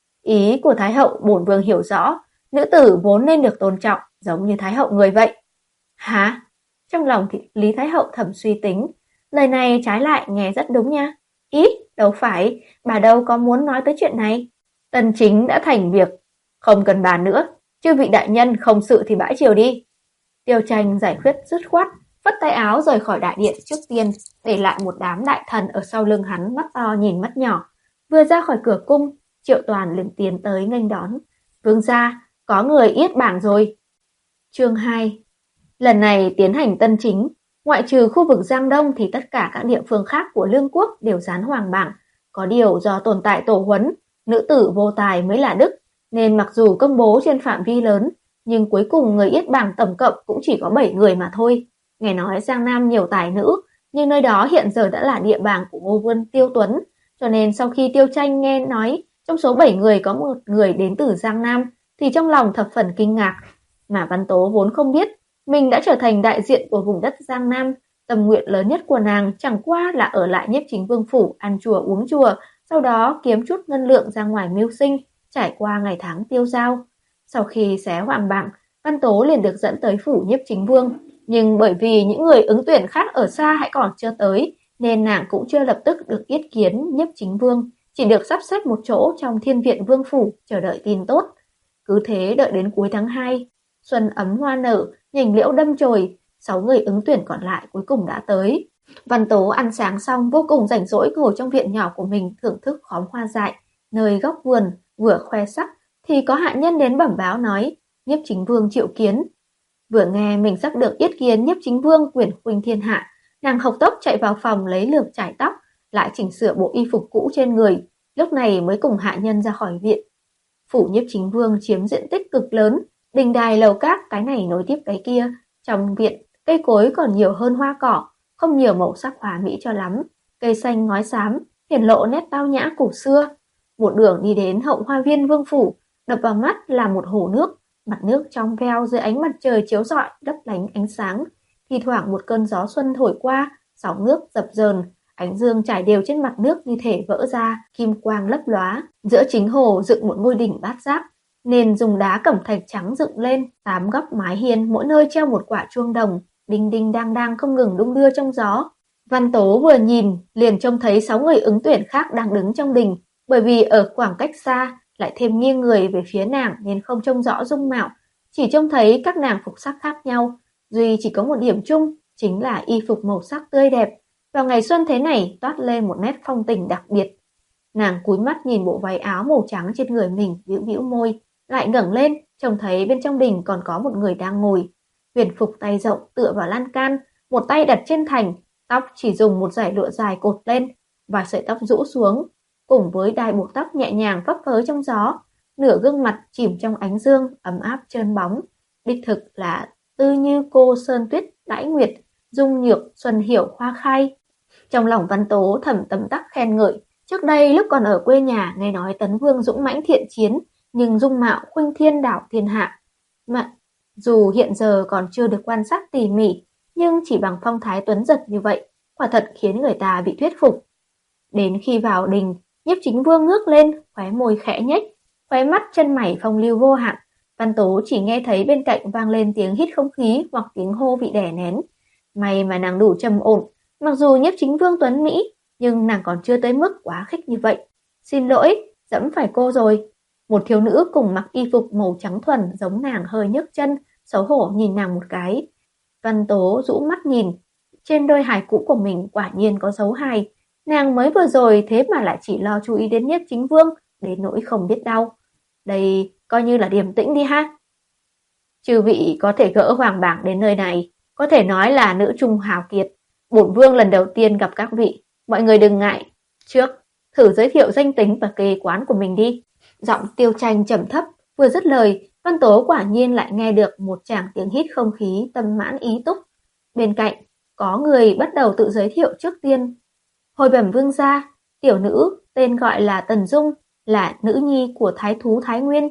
Ý của Thái Hậu bổn vương hiểu rõ, nữ tử vốn nên được tôn trọng, giống như Thái Hậu người vậy. Hả? Trong lòng thì Lý Thái Hậu thầm suy tính, lời này trái lại nghe rất đúng nha. Ý, đâu phải, bà đâu có muốn nói tới chuyện này. Tần chính đã thành việc, không cần bàn nữa, chư vị đại nhân không sự thì bãi triều đi. Tiêu Tranh giải quyết dứt khoát, phất tay áo rời khỏi đại điện trước tiên, để lại một đám đại thần ở sau lưng hắn mắt to nhìn mắt nhỏ. Vừa ra khỏi cửa cung, Triệu Toàn liền tiến tới nghênh đón. Vương gia, có người yết bảng rồi. Chương hai. Lần này tiến hành tân chính, ngoại trừ khu vực Giang Đông thì tất cả các địa phương khác của Lương quốc đều dán hoàng bảng. Có điều do tồn tại tổ huấn, nữ tử vô tài mới là đức, nên mặc dù công bố trên phạm vi lớn, nhưng cuối cùng người yết bảng tổng cộng cũng chỉ có bảy người mà thôi. Nghe nói Giang Nam nhiều tài nữ, nhưng nơi đó hiện giờ đã là địa bàn của Ngô Vương Tiêu Tuấn, cho nên sau khi Tiêu Tranh nghe nói trong số bảy người có một người đến từ Giang Nam, thì trong lòng thập phần kinh ngạc. Mà Văn Tố vốn không biết, mình đã trở thành đại diện của vùng đất Giang Nam, tâm nguyện lớn nhất của nàng chẳng qua là ở lại Nhiếp Chính Vương phủ, ăn chùa uống chùa, sau đó kiếm chút ngân lượng ra ngoài mưu sinh. trải qua ngày tháng tiêu dao. Sau khi xé hoàng bảng, Văn Tố liền được dẫn tới phủ Nhiếp Chính Vương, nhưng bởi vì những người ứng tuyển khác ở xa hãy còn chưa tới, nên nàng cũng chưa lập tức được yết kiến Nhiếp Chính Vương, chỉ được sắp xếp một chỗ trong Thiên Viện Vương phủ chờ đợi tin tốt. Cứ thế đợi đến cuối tháng hai, xuân ấm hoa nở, nhành liễu đâm chồi, sáu người ứng tuyển còn lại cuối cùng đã tới. Văn Tố ăn sáng xong vô cùng rảnh rỗi ngồi trong viện nhỏ của mình thưởng thức khóm hoa dại, nơi góc vườn, vừa khoe sắc thì có hạ nhân đến bẩm báo nói Nhiếp Chính Vương triệu kiến. Vừa nghe mình sắp được yết kiến Nhiếp Chính Vương quyền khuynh thiên hạ, nàng hộc tốc chạy vào phòng lấy lược chải tóc, lại chỉnh sửa bộ y phục cũ trên người, lúc này mới cùng hạ nhân ra khỏi viện. Phủ Nhiếp Chính Vương chiếm diện tích cực lớn, đình đài lầu các cái này nối tiếp cái kia, trong viện cây cối còn nhiều hơn hoa cỏ, không nhiều màu sắc hoa mỹ cho lắm, cây xanh ngói xám, hiển lộ nét tao nhã cổ xưa. Một đường đi đến hậu hoa viên vương phủ, đập vào mắt là một hồ nước, mặt nước trong veo dưới ánh mặt trời chiếu rọi lấp lánh ánh sáng, thi thoảng một cơn gió xuân thổi qua, sóng nước dập dờn, ánh dương trải đều trên mặt nước như thể vỡ ra, kim quang lấp lóa. Giữa chính hồ dựng một ngôi đỉnh bát giác, nền dùng đá cẩm thạch trắng dựng lên, tám góc mái hiên mỗi nơi treo một quả chuông đồng, đinh đinh đang đang không ngừng đung đưa trong gió. Văn Tố vừa nhìn liền trông thấy sáu người ứng tuyển khác đang đứng trong đình, bởi vì ở khoảng cách xa lại thêm nghiêng người về phía nàng nên không trông rõ dung mạo, chỉ trông thấy các nàng phục sắc khác nhau, duy chỉ có một điểm chung, chính là y phục màu sắc tươi đẹp, vào ngày xuân thế này toát lên một nét phong tình đặc biệt. Nàng cúi mắt nhìn bộ váy áo màu trắng trên người mình, bĩu bĩu môi, lại ngẩng lên, trông thấy bên trong đình còn có một người đang ngồi, huyền phục tay rộng tựa vào lan can, một tay đặt trên thành, tóc chỉ dùng một dải lụa dài cột lên, và sợi tóc rũ xuống, cùng với đai buộc tóc nhẹ nhàng phấp phới trong gió, nửa gương mặt chìm trong ánh dương ấm áp trơn bóng, đích thực là tư như cô sơn tuyết đãi nguyệt, dung nhược xuân hiểu hoa khai. Trong lòng Văn Tố thầm tấm tắc khen ngợi, trước đây lúc còn ở quê nhà nghe nói Tấn Vương dũng mãnh thiện chiến, nhưng dung mạo khuynh thiên đảo thiên hạ. Mà dù hiện giờ còn chưa được quan sát tỉ mỉ, nhưng chỉ bằng phong thái tuấn giật như vậy, quả thật khiến người ta bị thuyết phục. Đến khi vào đình, Nhiếp Chính Vương ngước lên, khóe môi khẽ nhếch, khóe mắt chân mày phong lưu vô hạn. Văn Tố chỉ nghe thấy bên cạnh vang lên tiếng hít không khí hoặc tiếng hô bị đè nén. May mà nàng đủ trầm ổn, mặc dù Nhiếp Chính Vương tuấn mỹ, nhưng nàng còn chưa tới mức quá khích như vậy. Xin lỗi, dẫm phải cô rồi. Một thiếu nữ cùng mặc y phục màu trắng thuần giống nàng hơi nhấc chân, xấu hổ nhìn nàng một cái. Văn Tố rũ mắt nhìn, trên đôi hài cũ của mình quả nhiên có dấu hài. Nàng mới vừa rồi thế mà lại chỉ lo chú ý đến Nhiếp Chính Vương, đến nỗi không biết đau. Đây coi như là điềm tĩnh đi ha. Chư vị có thể gỡ hoàng bảng đến nơi này, có thể nói là nữ trung hào kiệt. Bổn vương lần đầu tiên gặp các vị, mọi người đừng ngại. Trước, thử giới thiệu danh tính và quê quán của mình đi. Giọng Tiêu Tranh trầm thấp, vừa dứt lời, Văn Tố quả nhiên lại nghe được một tràng tiếng hít không khí tâm mãn ý túc. Bên cạnh, có người bắt đầu tự giới thiệu trước tiên. Hồi bẩm vương gia, tiểu nữ tên gọi là Tần Dung, là nữ nhi của thái thú Thái Nguyên.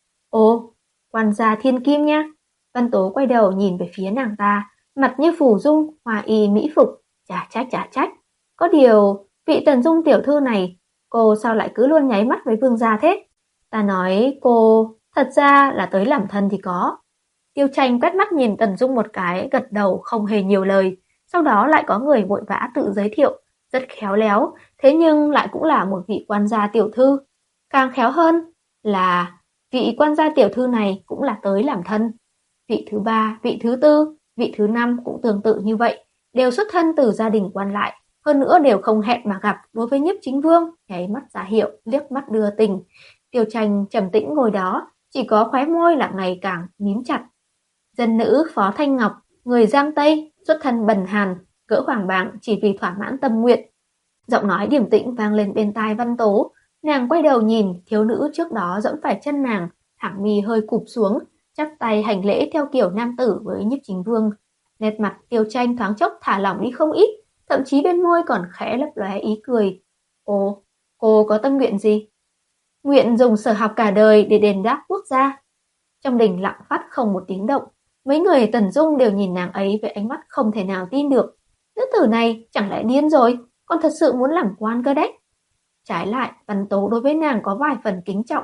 Ồ, quan gia thiên kim nha. Văn Tố quay đầu nhìn về phía nàng ta, mặt như phù dung, hoa y mỹ phục, chả trách chả trách. Có điều, vị Tần Dung tiểu thư này, cô sao lại cứ luôn nháy mắt với vương gia thế? Ta nói cô, thật ra là tới làm thân thì có. Tiêu Tranh quét mắt nhìn Tần Dung một cái, gật đầu không hề nhiều lời, sau đó lại có người vội vã tự giới thiệu, rất khéo léo, thế nhưng lại cũng là một vị quan gia tiểu thư. Càng khéo hơn là vị quan gia tiểu thư này cũng là tới làm thân. Vị thứ ba, vị thứ tư, vị thứ năm cũng tương tự như vậy, đều xuất thân từ gia đình quan lại, hơn nữa đều không hẹn mà gặp. Đối với Nhiếp Chính Vương, nháy mắt ra hiệu, liếc mắt đưa tình. Tiêu Tranh trầm tĩnh ngồi đó, chỉ có khóe môi là ngày càng mím chặt. Dân nữ Phó Thanh Ngọc, người Giang Tây, xuất thân bần hàn, gỡ hoàng bảng chỉ vì thỏa mãn tâm nguyện. Giọng nói điềm tĩnh vang lên bên tai Văn Tố, nàng quay đầu nhìn, thiếu nữ trước đó dẫm phải chân nàng, hàng mi hơi cụp xuống, chắp tay hành lễ theo kiểu nam tử với Nhiếp Chính Vương. Nét mặt Tiêu Tranh thoáng chốc thả lỏng đi không ít, thậm chí bên môi còn khẽ lấp lóe ý cười. Ồ, cô có tâm nguyện gì? Nguyện dùng sở học cả đời để đền đáp quốc gia. Trong đình lặng phát không một tiếng động, mấy người Tần Dung đều nhìn nàng ấy với ánh mắt không thể nào tin được. Nữ tử này chẳng lẽ điên rồi, còn thật sự muốn làm quan cơ đấy. Trái lại, Văn Tố đối với nàng có vài phần kính trọng,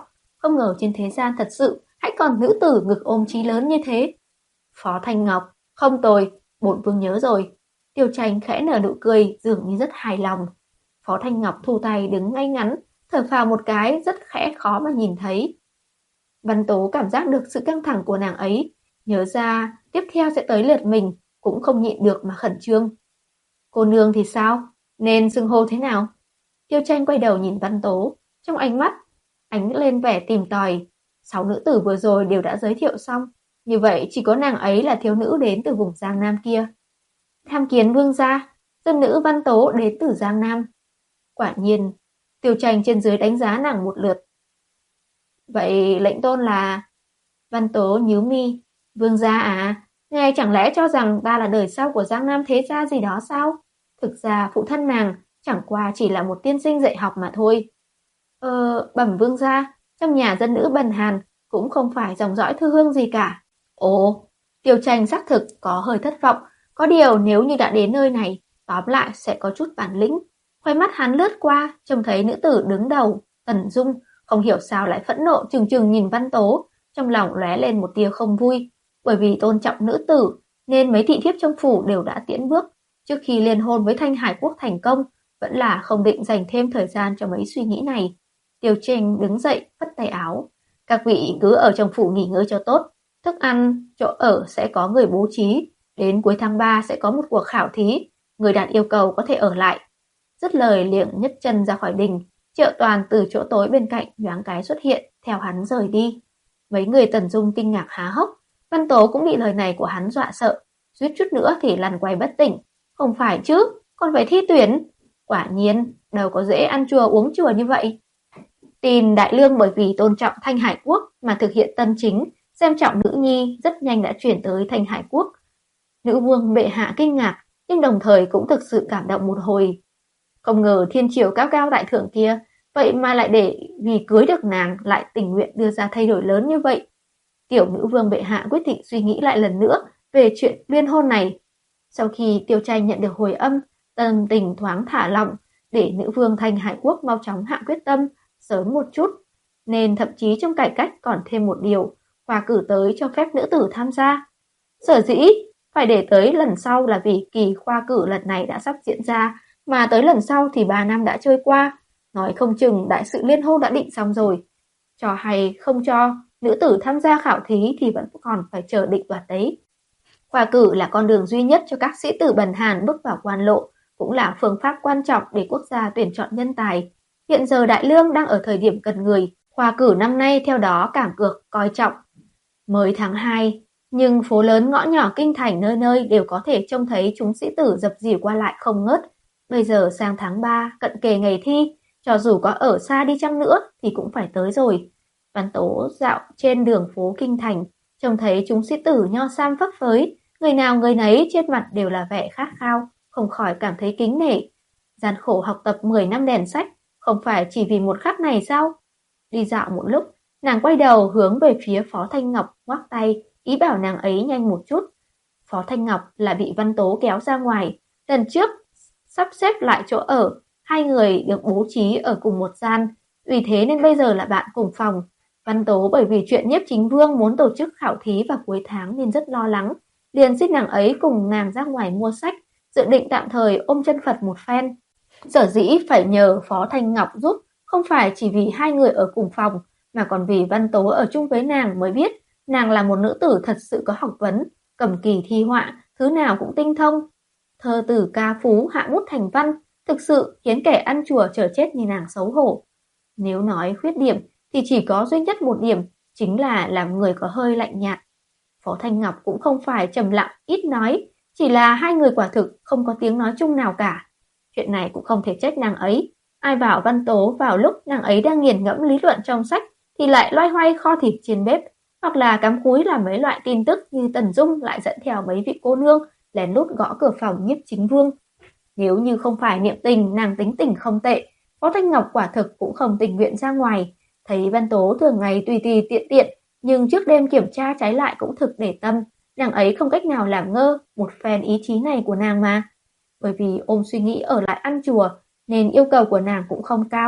không ngờ trên thế gian thật sự hãy còn nữ tử ngực ôm chí lớn như thế. Phó Thanh Ngọc, không tồi, bổn vương nhớ rồi. Tiêu Tranh khẽ nở nụ cười, dường như rất hài lòng. Phó Thanh Ngọc thu tay đứng ngay ngắn, thở phào một cái rất khẽ khó mà nhìn thấy. Văn Tố cảm giác được sự căng thẳng của nàng ấy, nhớ ra tiếp theo sẽ tới lượt mình, cũng không nhịn được mà khẩn trương. Cô nương thì sao? Nên xưng hô thế nào? Tiêu Tranh quay đầu nhìn Văn Tố, trong ánh mắt ánh lên vẻ tìm tòi. Sáu nữ tử vừa rồi đều đã giới thiệu xong, như vậy chỉ có nàng ấy là thiếu nữ đến từ vùng Giang Nam kia. Tham kiến vương gia, dân nữ Văn Tố đến từ Giang Nam. Quả nhiên, Tiêu Tranh trên dưới đánh giá nàng một lượt. Vậy lệnh tôn là... Văn Tố nhíu mi. Vương gia à, ngài chẳng lẽ cho rằng ta là đời sau của Giang Nam thế gia gì đó sao? Thực ra phụ thân nàng chẳng qua chỉ là một tiên sinh dạy học mà thôi. Ờ, bẩm vương gia, trong nhà dân nữ Bần Hàn cũng không phải dòng dõi thư hương gì cả. Ồ, Tiêu Tranh xác thực có hơi thất vọng. Có điều nếu như đã đến nơi này, tóm lại sẽ có chút bản lĩnh. Khoe mắt hắn lướt qua, trông thấy nữ tử đứng đầu, Tần Dung, không hiểu sao lại phẫn nộ trừng trừng nhìn Văn Tố, trong lòng lóe lên một tia không vui. Bởi vì tôn trọng nữ tử, nên mấy thị thiếp trong phủ đều đã tiễn bước. Trước khi liên hôn với Thanh Hải Quốc thành công, vẫn là không định dành thêm thời gian cho mấy suy nghĩ này. Tiêu Tranh đứng dậy, phất tay áo. Các vị cứ ở trong phủ nghỉ ngơi cho tốt. Thức ăn, chỗ ở sẽ có người bố trí. Đến cuối tháng ba sẽ có một cuộc khảo thí. Người đạt yêu cầu có thể ở lại. Dứt lời liền nhấc chân ra khỏi đình. Triệu Toàn từ chỗ tối bên cạnh nhoáng cái xuất hiện, theo hắn rời đi. Mấy người Tần Dung kinh ngạc há hốc. Văn Tố cũng bị lời này của hắn dọa sợ. Suýt chút nữa thì lăn quay bất tỉnh. Không phải chứ, còn phải thi tuyển. Quả nhiên, đâu có dễ ăn chùa uống chùa như vậy. Tin Đại Lương bởi vì tôn trọng Thanh Hải Quốc mà thực hiện tân chính, xem trọng nữ nhi rất nhanh đã chuyển tới Thanh Hải Quốc. Nữ vương bệ hạ kinh ngạc, nhưng đồng thời cũng thực sự cảm động một hồi. Không ngờ thiên triều cao cao đại thượng kia, vậy mà lại để vì cưới được nàng lại tình nguyện đưa ra thay đổi lớn như vậy. Tiểu nữ vương bệ hạ quyết định suy nghĩ lại lần nữa về chuyện liên hôn này. Sau khi Tiêu Tranh nhận được hồi âm, tâm tình thoáng thả lỏng, để nữ vương Thanh Hải Quốc mau chóng hạ quyết tâm, sớm một chút. Nên thậm chí trong cải cách còn thêm một điều, khoa cử tới cho phép nữ tử tham gia. Sở dĩ phải để tới lần sau là vì kỳ khoa cử lần này đã sắp diễn ra, mà tới lần sau thì ba năm đã trôi qua. Nói không chừng đại sự liên hôn đã định xong rồi. Cho hay không cho nữ tử tham gia khảo thí thì vẫn còn phải chờ định đoạt đấy. Khoa cử là con đường duy nhất cho các sĩ tử Bần Hàn bước vào quan lộ, cũng là phương pháp quan trọng để quốc gia tuyển chọn nhân tài. Hiện giờ Đại Lương đang ở thời điểm cần người, khoa cử năm nay theo đó cảm cược coi trọng. Mới tháng hai, nhưng phố lớn ngõ nhỏ kinh thành nơi nơi đều có thể trông thấy chúng sĩ tử dập dìu qua lại không ngớt. Bây giờ sang tháng ba, cận kề ngày thi, cho dù có ở xa đi chăng nữa thì cũng phải tới rồi. Văn Tố dạo trên đường phố kinh thành, trông thấy chúng sĩ tử nho sam phấp phới, người nào người nấy trên mặt đều là vẻ khát khao, không khỏi cảm thấy kính nể. Gian khổ học tập mười năm đèn sách, không phải chỉ vì một khắc này sao? Đi dạo một lúc, nàng quay đầu hướng về phía Phó Thanh Ngọc ngoắc tay, ý bảo nàng ấy nhanh một chút. Phó Thanh Ngọc là bị Văn Tố kéo ra ngoài, lần trước sắp xếp lại chỗ ở, hai người được bố trí ở cùng một gian, vì thế nên bây giờ là bạn cùng phòng. Văn Tố bởi vì chuyện Nhiếp Chính Vương muốn tổ chức khảo thí vào cuối tháng nên rất lo lắng, liền xin nàng ấy cùng nàng ra ngoài mua sách, dự định tạm thời ôm chân Phật một phen. Sở dĩ phải nhờ Phó Thanh Ngọc giúp, không phải chỉ vì hai người ở cùng phòng, mà còn vì Văn Tố ở chung với nàng mới biết nàng là một nữ tử thật sự có học vấn, cầm kỳ thi họa, thứ nào cũng tinh thông. Thơ tử ca phú hạ bút thành văn, thực sự khiến kẻ ăn chùa chờ chết như nàng xấu hổ. Nếu nói khuyết điểm thì chỉ có duy nhất một điểm, chính là làm người có hơi lạnh nhạt. Phó Thanh Ngọc cũng không phải trầm lặng, ít nói, chỉ là hai người quả thực không có tiếng nói chung nào cả. Chuyện này cũng không thể trách nàng ấy. Ai bảo Văn Tố vào lúc nàng ấy đang nghiền ngẫm lý luận trong sách thì lại loay hoay kho thịt trên bếp, hoặc là cắm cúi làm mấy loại tin tức như Tần Dung lại dẫn theo mấy vị cô nương lén lút gõ cửa phòng Nhiếp Chính Vương. Nếu như không phải niệm tình nàng tính tình không tệ, Phó Thanh Ngọc quả thực cũng không tình nguyện ra ngoài. Thấy Văn Tố thường ngày tùy tùy tiện tiện, nhưng trước đêm kiểm tra trái lại cũng thực để tâm, nàng ấy không cách nào làm ngơ một phen ý chí này của nàng mà. Bởi vì ôm suy nghĩ ở lại ăn chùa, nên yêu cầu của nàng cũng không cao.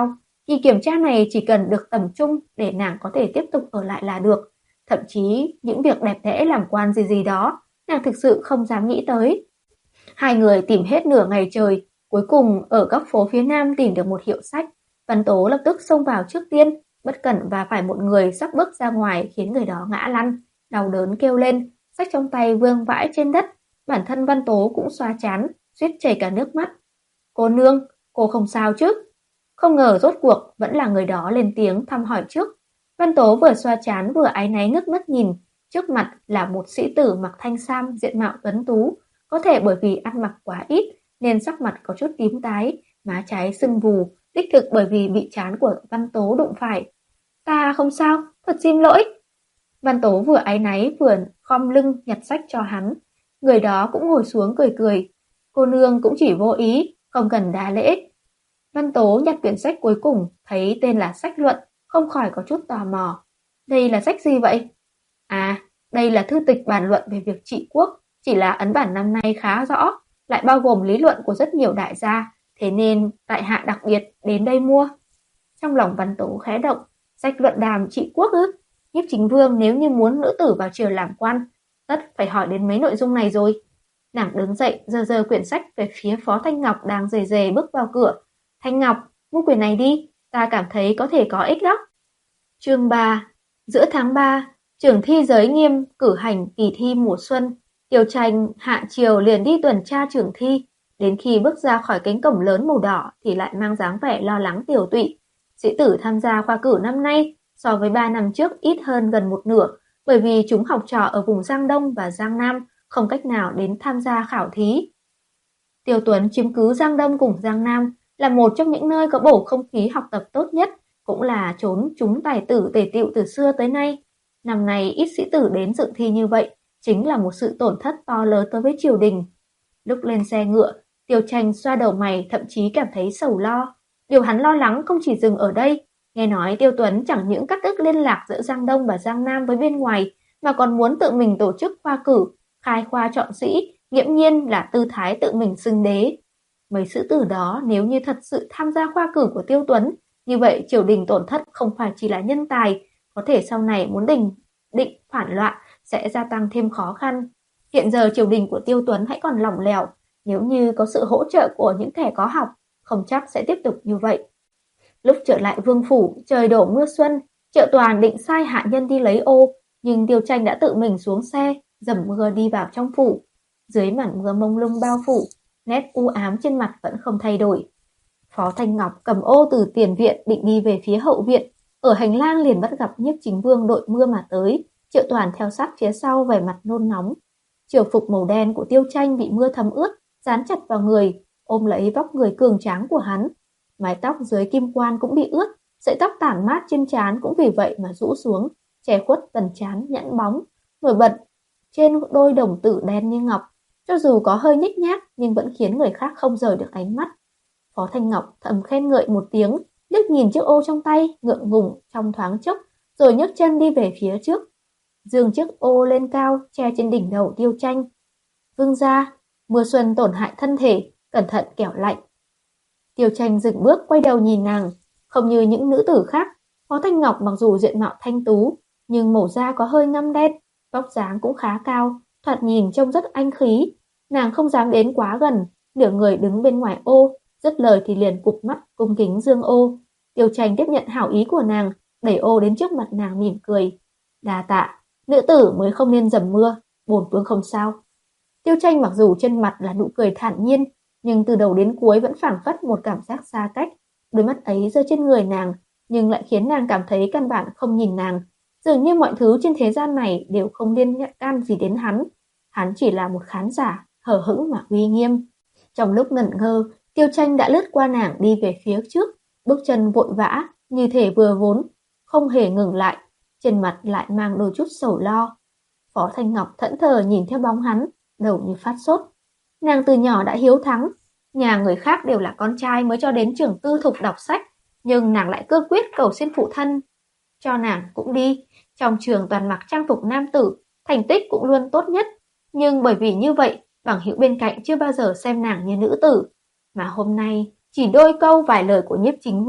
Kỳ kiểm tra này chỉ cần được tầm trung để nàng có thể tiếp tục ở lại là được. Thậm chí những việc đẹp đẽ làm quan gì gì đó, nàng thực sự không dám nghĩ tới. Hai người tìm hết nửa ngày trời, cuối cùng ở góc phố phía nam tìm được một hiệu sách. Văn Tố lập tức xông vào trước tiên, bất cẩn và phải một người sắp bước ra ngoài khiến người đó ngã lăn, đau đớn kêu lên, sách trong tay vương vãi trên đất. Bản thân Văn Tố cũng xoa chán, suýt chảy cả nước mắt. Cô nương, cô không sao chứ? Không ngờ rốt cuộc vẫn là người đó lên tiếng thăm hỏi trước. Văn Tố vừa xoa chán vừa áy náy ngước mắt nhìn, trước mặt là một sĩ tử mặc thanh sam diện mạo tuấn tú, có thể bởi vì ăn mặc quá ít nên sắc mặt có chút tím tái, má trái sưng vù, đích thực bởi vì bị trán của Văn Tố đụng phải. Ta không sao, thật xin lỗi. Văn Tố vừa áy náy vừa khom lưng nhặt sách cho hắn. Người đó cũng ngồi xuống cười cười. Cô nương cũng chỉ vô ý, không cần đa lễ. Văn Tố nhặt quyển sách cuối cùng, thấy tên là sách luận, không khỏi có chút tò mò. Đây là sách gì vậy? À, đây là thư tịch bàn luận về việc trị quốc, chỉ là ấn bản năm nay khá rõ, lại bao gồm lý luận của rất nhiều đại gia, thế nên tại hạ đặc biệt đến đây mua. Trong lòng Văn Tố khẽ động, sách luận đàm trị quốc ư? Nhiếp Chính Vương nếu như muốn nữ tử vào triều làm quan, tất phải hỏi đến mấy nội dung này rồi. Nàng đứng dậy, giơ giơ quyển sách về phía Phó Thanh Ngọc đang rề rề bước vào cửa. Thanh Ngọc, mua quyển này đi, ta cảm thấy có thể có ích lắm. Chương ba. Giữa tháng ba, Trường thi giới nghiêm cử hành kỳ thi mùa xuân. Tiêu Tranh hạ chiều liền đi tuần tra trường thi, đến khi bước ra khỏi cánh cổng lớn màu đỏ thì lại mang dáng vẻ lo lắng tiều tụy. Sĩ tử tham gia khoa cử năm nay so với ba năm trước ít hơn gần một nửa, bởi vì chúng học trò ở vùng Giang Đông và Giang Nam không cách nào đến tham gia khảo thí. Tiêu Tuấn chiếm cứ Giang Đông cùng Giang Nam, là một trong những nơi có bầu không khí học tập tốt nhất, cũng là chốn chúng tài tử tề tựu từ xưa tới nay. Năm nay ít sĩ tử đến dự thi như vậy, chính là một sự tổn thất to lớn đối với triều đình. Lúc lên xe ngựa, Tiêu Tranh xoa đầu mày, thậm chí cảm thấy sầu lo. Điều hắn lo lắng không chỉ dừng ở đây, nghe nói Tiêu Tuấn chẳng những cắt đứt liên lạc giữa Giang Đông và Giang Nam với bên ngoài, mà còn muốn tự mình tổ chức khoa cử, khai khoa chọn sĩ, nghiễm nhiên là tư thái tự mình xưng đế. Mấy sĩ tử đó nếu như thật sự tham gia khoa cử của Tiêu Tuấn, như vậy triều đình tổn thất không phải chỉ là nhân tài, có thể sau này muốn định, định phản loạn sẽ gia tăng thêm khó khăn. Hiện giờ triều đình của Tiêu Tuấn hãy còn lỏng lẻo, nếu như có sự hỗ trợ của những kẻ có học, không chắc sẽ tiếp tục như vậy. Lúc trở lại vương phủ, trời đổ mưa xuân, Triệu Toàn định sai hạ nhân đi lấy ô, nhưng Tiêu Tranh đã tự mình xuống xe, dầm mưa đi vào trong phủ. Dưới màn mưa mông lung bao phủ, nét u ám trên mặt vẫn không thay đổi. Phó Thanh Ngọc cầm ô từ tiền viện định đi về phía hậu viện, ở hành lang liền bắt gặp Nhiếp Chính Vương đội mưa mà tới. Triệu Toàn theo sát phía sau vẻ mặt nôn nóng. Triều phục màu đen của Tiêu Tranh bị mưa thấm ướt, dán chặt vào người, ôm lấy vóc người cường tráng của hắn. Mái tóc dưới kim quan cũng bị ướt, sợi tóc tản mát trên trán cũng vì vậy mà rũ xuống, che khuất tần trán nhẵn bóng, nổi bật trên đôi đồng tử đen như ngọc. Cho dù có hơi nhếch nhác nhưng vẫn khiến người khác không rời được ánh mắt. Phó Thanh Ngọc thầm khen ngợi một tiếng, liếc nhìn chiếc ô trong tay, ngượng ngùng trong thoáng chốc, rồi nhấc chân đi về phía trước. Dương chiếc ô lên cao, che trên đỉnh đầu Tiêu Tranh. Vương gia, mưa xuân tổn hại thân thể, cẩn thận kẻo lạnh. Tiêu Tranh dừng bước quay đầu nhìn nàng, không như những nữ tử khác. Phó Thanh Ngọc mặc dù diện mạo thanh tú, nhưng màu da có hơi ngăm đen, vóc dáng cũng khá cao, thoạt nhìn trông rất anh khí. Nàng không dám đến quá gần, nửa người đứng bên ngoài ô, dứt lời thì liền cụp mắt cung kính dương ô. Tiêu Tranh tiếp nhận hảo ý của nàng, đẩy ô đến trước mặt nàng mỉm cười. Đa tạ, nữ tử mới không nên dầm mưa, bổn vương không sao. Tiêu Tranh mặc dù trên mặt là nụ cười thản nhiên, nhưng từ đầu đến cuối vẫn phảng phất một cảm giác xa cách. Đôi mắt ấy rơi trên người nàng, nhưng lại khiến nàng cảm thấy căn bản không nhìn nàng. Dường như mọi thứ trên thế gian này đều không liên can gì đến hắn. Hắn chỉ là một khán giả, hờ hững mà uy nghiêm. Trong lúc ngẩn ngơ, Tiêu Tranh đã lướt qua nàng đi về phía trước, bước chân vội vã, như thể vừa vốn, không hề ngừng lại, trên mặt lại mang đôi chút sầu lo. Phó Thanh Ngọc thẫn thờ nhìn theo bóng hắn, đầu như phát sốt. Nàng từ nhỏ đã hiếu thắng, nhà người khác đều là con trai mới cho đến trường tư thục đọc sách, nhưng nàng lại cương quyết cầu xin phụ thân cho nàng cũng đi. Trong trường toàn mặc trang phục nam tử, thành tích cũng luôn tốt nhất, nhưng bởi vì như vậy, bằng hữu bên cạnh chưa bao giờ xem nàng như nữ tử. Mà hôm nay, chỉ đôi câu vài lời của Nhiếp Chính Vương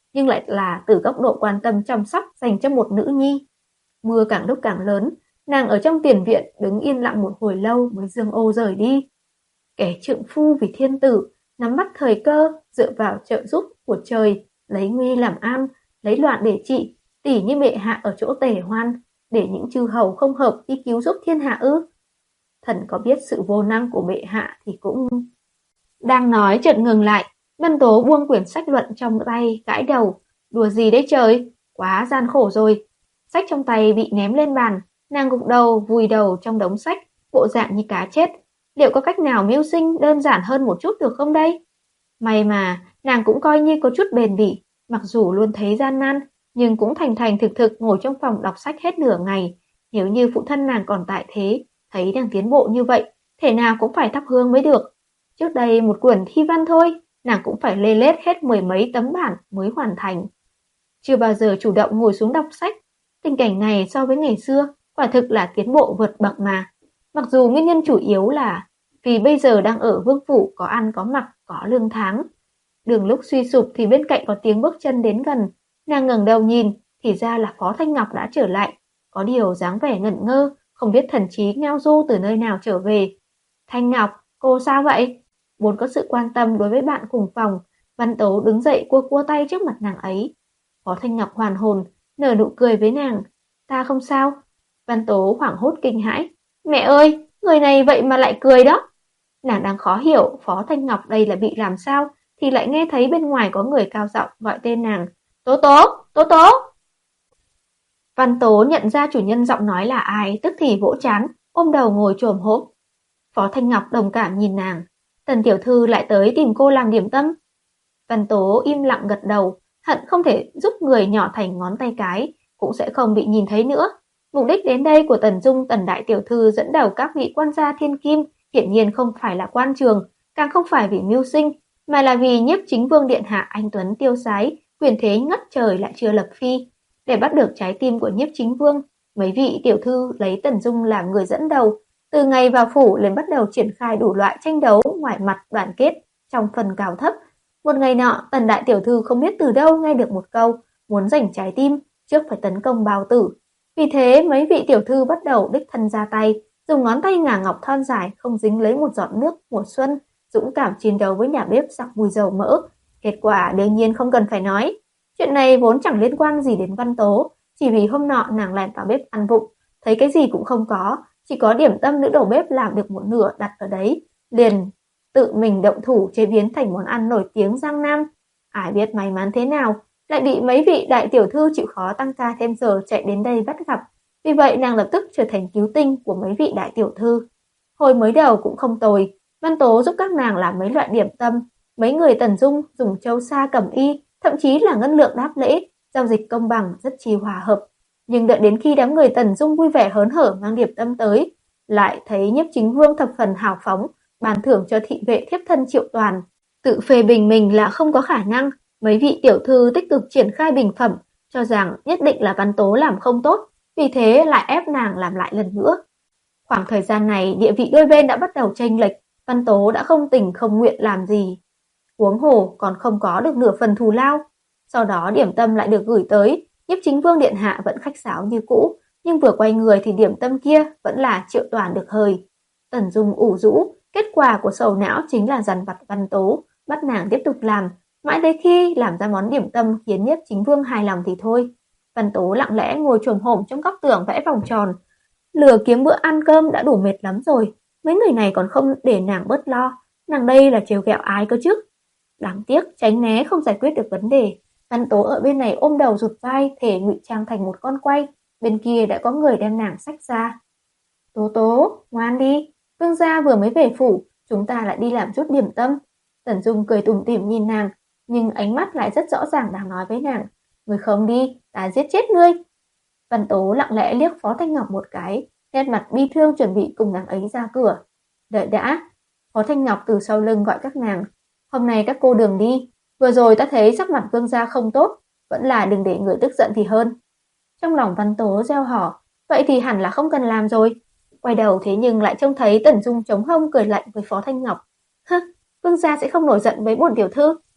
nhưng lại là từ góc độ quan tâm chăm sóc dành cho một nữ nhi. Mưa càng lúc càng lớn, nàng ở trong tiền viện đứng yên lặng một hồi lâu mới giương ô rời đi. Kẻ trượng phu vì thiên tử, nắm bắt thời cơ, dựa vào trợ giúp của trời, lấy nguy làm an, lấy loạn để trị, tỉ như bệ hạ ở chỗ Tề Hoan, để những chư hầu không hợp đi cứu giúp thiên hạ ư? Thần có biết sự vô năng của bệ hạ thì cũng... Đang nói chợt ngừng lại, Vân Tố buông quyển sách luận trong tay, gãi đầu. Đùa gì đấy trời, quá gian khổ rồi. Sách trong tay bị ném lên bàn, nàng gục đầu, vùi đầu trong đống sách, bộ dạng như cá chết. Liệu có cách nào mưu sinh đơn giản hơn một chút được không đây? May mà, nàng cũng coi như có chút bền bỉ, mặc dù luôn thấy gian nan, nhưng cũng thành thành thực thực ngồi trong phòng đọc sách hết nửa ngày. Nếu như phụ thân nàng còn tại thế, thấy nàng tiến bộ như vậy, thể nào cũng phải thắp hương mới được. Trước đây một quyển thi văn thôi, nàng cũng phải lê lết hết mười mấy tấm bản mới hoàn thành. Chưa bao giờ chủ động ngồi xuống đọc sách, tình cảnh này so với ngày xưa, quả thực là tiến bộ vượt bậc mà. Mặc dù nguyên nhân chủ yếu là vì bây giờ đang ở vương phủ có ăn có mặc, có lương tháng. Đường lúc suy sụp thì bên cạnh có tiếng bước chân đến gần, nàng ngẩng đầu nhìn, thì ra là Phó Thanh Ngọc đã trở lại, có điều dáng vẻ ngẩn ngơ, không biết thần trí ngao du từ nơi nào trở về. Thanh Ngọc, cô sao vậy? Vốn có sự quan tâm đối với bạn cùng phòng, Văn Tố đứng dậy cua cua tay trước mặt nàng ấy. Phó Thanh Ngọc hoàn hồn, nở nụ cười với nàng. Ta không sao. Văn Tố hoảng hốt kinh hãi. Mẹ ơi, người này vậy mà lại cười đó. Nàng đang khó hiểu Phó Thanh Ngọc đây là bị làm sao, thì lại nghe thấy bên ngoài có người cao giọng gọi tên nàng. Tố tố, tố tố. Văn Tố nhận ra chủ nhân giọng nói là ai, tức thì vỗ trán, ôm đầu ngồi chồm hốp. Phó Thanh Ngọc đồng cảm nhìn nàng. Tần tiểu thư lại tới tìm cô làm điểm tâm. Văn Tố im lặng gật đầu, hận không thể giúp người nhỏ thành ngón tay cái, cũng sẽ không bị nhìn thấy nữa. Mục đích đến đây của Tần Dung Tần đại tiểu thư dẫn đầu các vị quan gia thiên kim, hiển nhiên không phải là quan trường, càng không phải vì mưu sinh, mà là vì Nhiếp Chính Vương điện hạ anh tuấn tiêu sái, quyền thế ngất trời lại chưa lập phi. Để bắt được trái tim của Nhiếp Chính Vương, mấy vị tiểu thư lấy Tần Dung làm người dẫn đầu, từ ngày vào phủ lên bắt đầu triển khai đủ loại tranh đấu ngoài mặt đoàn kết, trong phần cao thấp. Một ngày nọ, Tần đại tiểu thư không biết từ đâu nghe được một câu, muốn giành trái tim, trước phải tấn công Bao Tử. Vì thế, mấy vị tiểu thư bắt đầu đích thân ra tay, dùng ngón tay ngà ngọc thon dài không dính lấy một giọt nước mùa xuân, dũng cảm chiến đấu với nhà bếp sặc mùi dầu mỡ. Kết quả đương nhiên không cần phải nói. Chuyện này vốn chẳng liên quan gì đến Văn Tố, chỉ vì hôm nọ nàng lẻn vào bếp ăn vụng, thấy cái gì cũng không có, chỉ có điểm tâm nữ đầu bếp làm được một nửa đặt ở đấy, liền tự mình động thủ chế biến thành món ăn nổi tiếng Giang Nam. Ai biết may mắn thế nào, lại bị mấy vị đại tiểu thư chịu khó tăng ca thêm giờ chạy đến đây bắt gặp. Vì vậy nàng lập tức trở thành cứu tinh của mấy vị đại tiểu thư. Hồi mới đầu cũng không tồi, Văn Tố giúp các nàng làm mấy loại điểm tâm, mấy người Tần Dung dùng châu sa cẩm y, thậm chí là ngân lượng đáp lễ, giao dịch công bằng rất chi hòa hợp. Nhưng đợi đến khi đám người Tần Dung vui vẻ hớn hở mang điểm tâm tới, lại thấy Nhiếp Chính Vương thập phần hào phóng, bàn thưởng cho thị vệ thiếp thân Triệu Toàn. Tự phê bình mình là không có khả năng, mấy vị tiểu thư tích cực triển khai bình phẩm, cho rằng nhất định là Văn Tố làm không tốt, vì thế lại ép nàng làm lại lần nữa. Khoảng thời gian này địa vị đôi bên đã bắt đầu chênh lệch, Văn Tố đã không tình không nguyện làm gì. Huống hồ còn không có được nửa phần thù lao. Sau đó điểm tâm lại được gửi tới, Nhiếp Chính Vương điện hạ vẫn khách sáo như cũ, nhưng vừa quay người thì điểm tâm kia vẫn là Triệu Toàn được hời. Tần Dung ủ rũ, kết quả của sầu não chính là dằn vặt Văn Tố, bắt nàng tiếp tục làm, mãi tới khi làm ra món điểm tâm khiến Nhiếp Chính Vương hài lòng thì thôi. Văn Tố lặng lẽ ngồi chồm hổm trong góc tường vẽ vòng tròn. Lừa kiếm bữa ăn cơm đã đủ mệt lắm rồi, mấy người này còn không để nàng bớt lo, nàng đây là trêu ghẹo ai cơ chứ. Đáng tiếc tránh né không giải quyết được vấn đề. Văn Tố ở bên này ôm đầu rụt vai, thể ngụy trang thành một con quay, bên kia đã có người đem nàng xách ra. Tố Tố, ngoan đi, Vương gia vừa mới về phủ, chúng ta lại đi làm chút điểm tâm. Tần Dung cười tủm tỉm nhìn nàng, nhưng ánh mắt lại rất rõ ràng đang nói với nàng. Người không đi, ta giết chết ngươi. Văn Tố lặng lẽ liếc Phó Thanh Ngọc một cái, nét mặt bi thương chuẩn bị cùng nàng ấy ra cửa. Đợi đã, Phó Thanh Ngọc từ sau lưng gọi các nàng. Hôm nay các cô đừng đi, vừa rồi ta thấy sắc mặt Vương gia không tốt, vẫn là đừng để người tức giận thì hơn. Trong lòng Văn Tố reo hò, vậy thì hẳn là không cần làm rồi. Quay đầu thế nhưng lại trông thấy Tần Dung chống hông cười lạnh với Phó Thanh Ngọc. Hơ, Vương gia sẽ không nổi giận với bổn tiểu thư.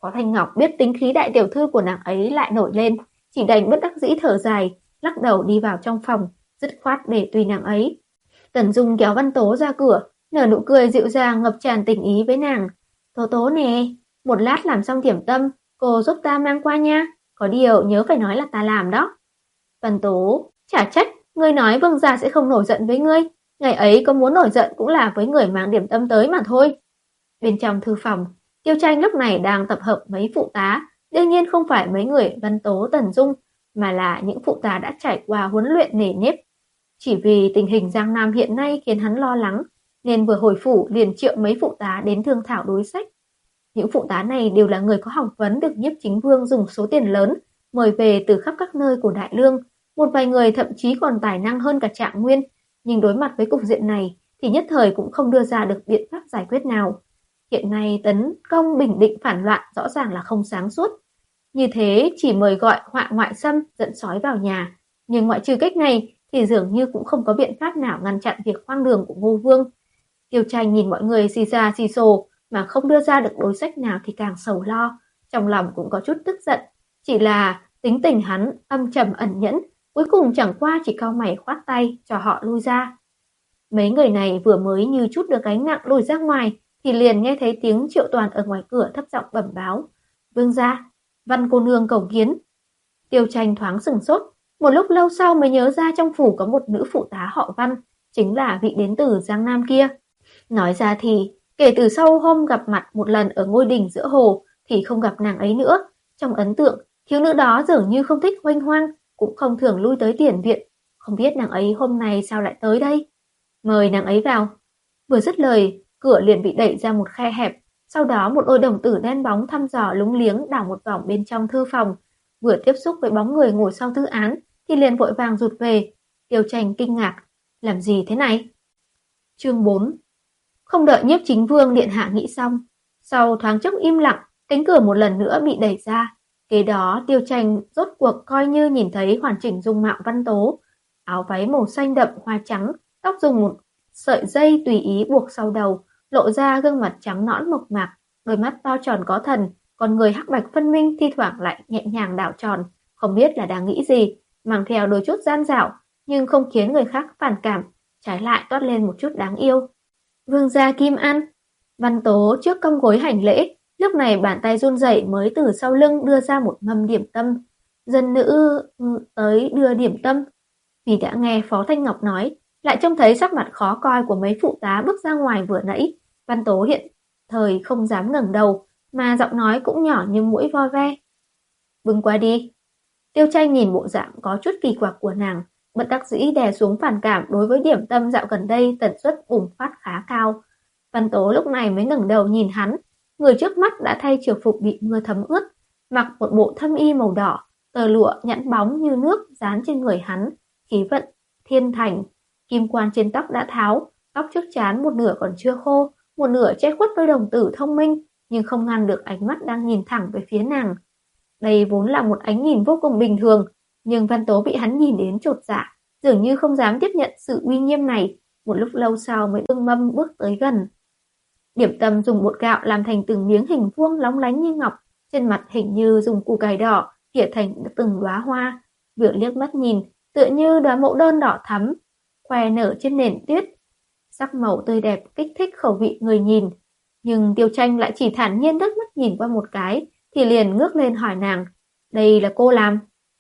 Phó Thanh Ngọc biết tính khí đại tiểu thư của nàng ấy lại nổi lên, chỉ đành bất đắc dĩ thở dài, lắc đầu đi vào trong phòng, dứt khoát để tùy nàng ấy. Tần Dung kéo Văn Tố ra cửa, nở nụ cười dịu dàng ngập tràn tình ý với nàng. Tố Tố nè, một lát làm xong điểm tâm, cô giúp ta mang qua nha, có điều nhớ phải nói là ta làm đó. Văn Tố, chả trách, ngươi nói vương gia sẽ không nổi giận với ngươi, ngày ấy có muốn nổi giận cũng là với người mang điểm tâm tới mà thôi. Bên trong thư phòng, Tiêu Tranh lúc này đang tập hợp mấy phụ tá, đương nhiên không phải mấy người Văn Tố Tần Dung, mà là những phụ tá đã trải qua huấn luyện nề nếp. Chỉ vì tình hình Giang Nam hiện nay khiến hắn lo lắng, nên vừa hồi phủ liền triệu mấy phụ tá đến thương thảo đối sách. Những phụ tá này đều là người có học vấn được Nhiếp Chính Vương dùng số tiền lớn mời về từ khắp các nơi của Đại Lương, một vài người thậm chí còn tài năng hơn cả Trạng Nguyên, nhưng đối mặt với cục diện này thì nhất thời cũng không đưa ra được biện pháp giải quyết nào. Hiện nay tấn công bình định phản loạn rõ ràng là không sáng suốt. Như thế chỉ mời gọi họa ngoại xâm dẫn sói vào nhà, nhưng ngoại trừ cách này thì dường như cũng không có biện pháp nào ngăn chặn việc hoang đường của Ngô Vương. Tiêu Tranh nhìn mọi người xì xa xì xồ mà không đưa ra được đối sách nào thì càng sầu lo, trong lòng cũng có chút tức giận. Chỉ là tính tình hắn âm trầm ẩn nhẫn, cuối cùng chẳng qua chỉ cau mày khoát tay cho họ lui ra. Mấy người này vừa mới như chút được gánh nặng lùi ra ngoài thì liền nghe thấy tiếng Triệu Toàn ở ngoài cửa thấp giọng bẩm báo. Vương gia, Văn cô nương cầu kiến. Tiêu Tranh thoáng sửng sốt, một lúc lâu sau mới nhớ ra trong phủ có một nữ phụ tá họ Văn, chính là vị đến từ Giang Nam kia. Nói ra thì, kể từ sau hôm gặp mặt một lần ở ngôi đình giữa hồ thì không gặp nàng ấy nữa. Trong ấn tượng, thiếu nữ đó dường như không thích huênh hoang, cũng không thường lui tới tiền viện. Không biết nàng ấy hôm nay sao lại tới đây? Mời nàng ấy vào. Vừa dứt lời, cửa liền bị đẩy ra một khe hẹp. Sau đó một đôi đồng tử đen bóng thăm dò lúng liếng đảo một vòng bên trong thư phòng. Vừa tiếp xúc với bóng người ngồi sau thư án thì liền vội vàng rụt về. Tiêu Tranh kinh ngạc. Làm gì thế này? Chương bốn. Không đợi Nhiếp Chính Vương điện hạ nghĩ xong, sau thoáng chốc im lặng, cánh cửa một lần nữa bị đẩy ra. Kế đó Tiêu Tranh rốt cuộc coi như nhìn thấy hoàn chỉnh dung mạo Văn Tố. Áo váy màu xanh đậm hoa trắng, tóc dùng một sợi dây tùy ý buộc sau đầu, lộ ra gương mặt trắng nõn mộc mạc, đôi mắt to tròn có thần, còn người hắc bạch phân minh thi thoảng lại nhẹ nhàng đảo tròn, không biết là đang nghĩ gì, mang theo đôi chút gian dảo, nhưng không khiến người khác phản cảm, trái lại toát lên một chút đáng yêu. Vương gia Kim An. Văn Tố trước cong gối hành lễ, lúc này bàn tay run rẩy mới từ sau lưng đưa ra một mâm điểm tâm. Dân nữ tới đưa điểm tâm. Vì đã nghe Phó Thanh Ngọc nói, lại trông thấy sắc mặt khó coi của mấy phụ tá bước ra ngoài vừa nãy, Văn Tố hiện thời không dám ngẩng đầu, mà giọng nói cũng nhỏ như mũi vo ve. Bưng qua đi. Tiêu Tranh nhìn bộ dạng có chút kỳ quặc của nàng, bất đắc dĩ đè xuống phản cảm đối với điểm tâm dạo gần đây tần suất bùng phát khá cao. Văn Tố lúc này mới ngẩng đầu nhìn hắn, người trước mắt đã thay triều phục bị mưa thấm ướt, mặc một bộ thâm y màu đỏ, tờ lụa nhẵn bóng như nước dán trên người hắn, khí vận thiên thành, kim quan trên tóc đã tháo, tóc trước trán một nửa còn chưa khô, một nửa che khuất đôi đồng tử thông minh, nhưng không ngăn được ánh mắt đang nhìn thẳng về phía nàng. Đây vốn là một ánh nhìn vô cùng bình thường, nhưng Văn Tố bị hắn nhìn đến chột dạ, dường như không dám tiếp nhận sự uy nghiêm này, một lúc lâu sau mới ưng mâm bước tới gần. Điểm tâm dùng bột gạo làm thành từng miếng hình vuông lóng lánh như ngọc, trên mặt hình như dùng củ cải đỏ tỉa thành từng đóa hoa, vừa liếc mắt nhìn, tựa như đóa mẫu đơn đỏ thắm, khoe nở trên nền tuyết. Sắc màu tươi đẹp kích thích khẩu vị người nhìn, nhưng Tiêu Tranh lại chỉ thản nhiên đứt mắt nhìn qua một cái, thì liền ngước lên hỏi nàng, đây là cô làm?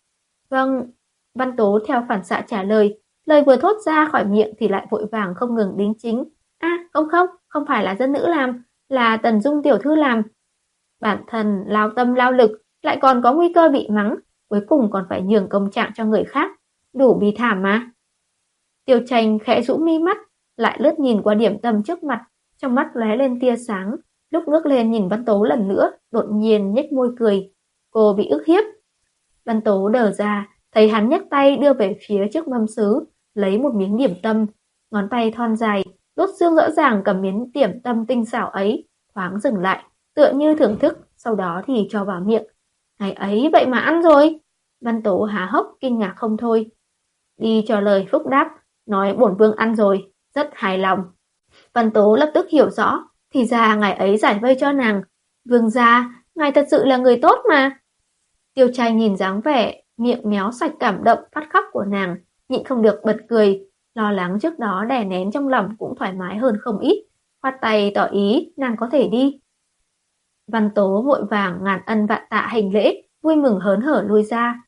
Vâng, Văn Tố theo phản xạ trả lời, lời vừa thốt ra khỏi miệng thì lại vội vàng không ngừng đính chính. À, không không, không phải là dân nữ làm, là Tần Dung tiểu thư làm. Bản thân lao tâm lao lực, lại còn có nguy cơ bị mắng, cuối cùng còn phải nhường công trạng cho người khác, đủ bi thảm mà. Tiêu Tranh khẽ rũ mi mắt, lại lướt nhìn qua điểm tâm trước mặt, trong mắt lóe lên tia sáng, lúc ngước lên nhìn Văn Tố lần nữa, đột nhiên nhếch môi cười. Cô bị ức hiếp. Văn Tố đờ ra, thấy hắn nhấc tay đưa về phía trước mâm sứ, lấy một miếng điểm tâm, ngón tay thon dài, đốt xương rõ ràng cầm miếng điểm tâm tinh xảo ấy, thoáng dừng lại, tựa như thưởng thức, sau đó thì cho vào miệng. Ngày ấy vậy mà ăn rồi. Văn Tố há hốc kinh ngạc không thôi. Đi cho lời phúc đáp, nói bổn vương ăn rồi, rất hài lòng. Văn Tố lập tức hiểu rõ, thì ra ngày ấy giải vây cho nàng. Vương gia, ngài thật sự là người tốt mà. Tiêu Tranh nhìn dáng vẻ miệng méo sạch cảm động phát khóc của nàng, nhịn không được bật cười, lo lắng trước đó đè nén trong lòng cũng thoải mái hơn không ít, khoát tay tỏ ý nàng có thể đi. Văn Tố vội vàng ngàn ân vạn tạ hành lễ, vui mừng hớn hở lui ra.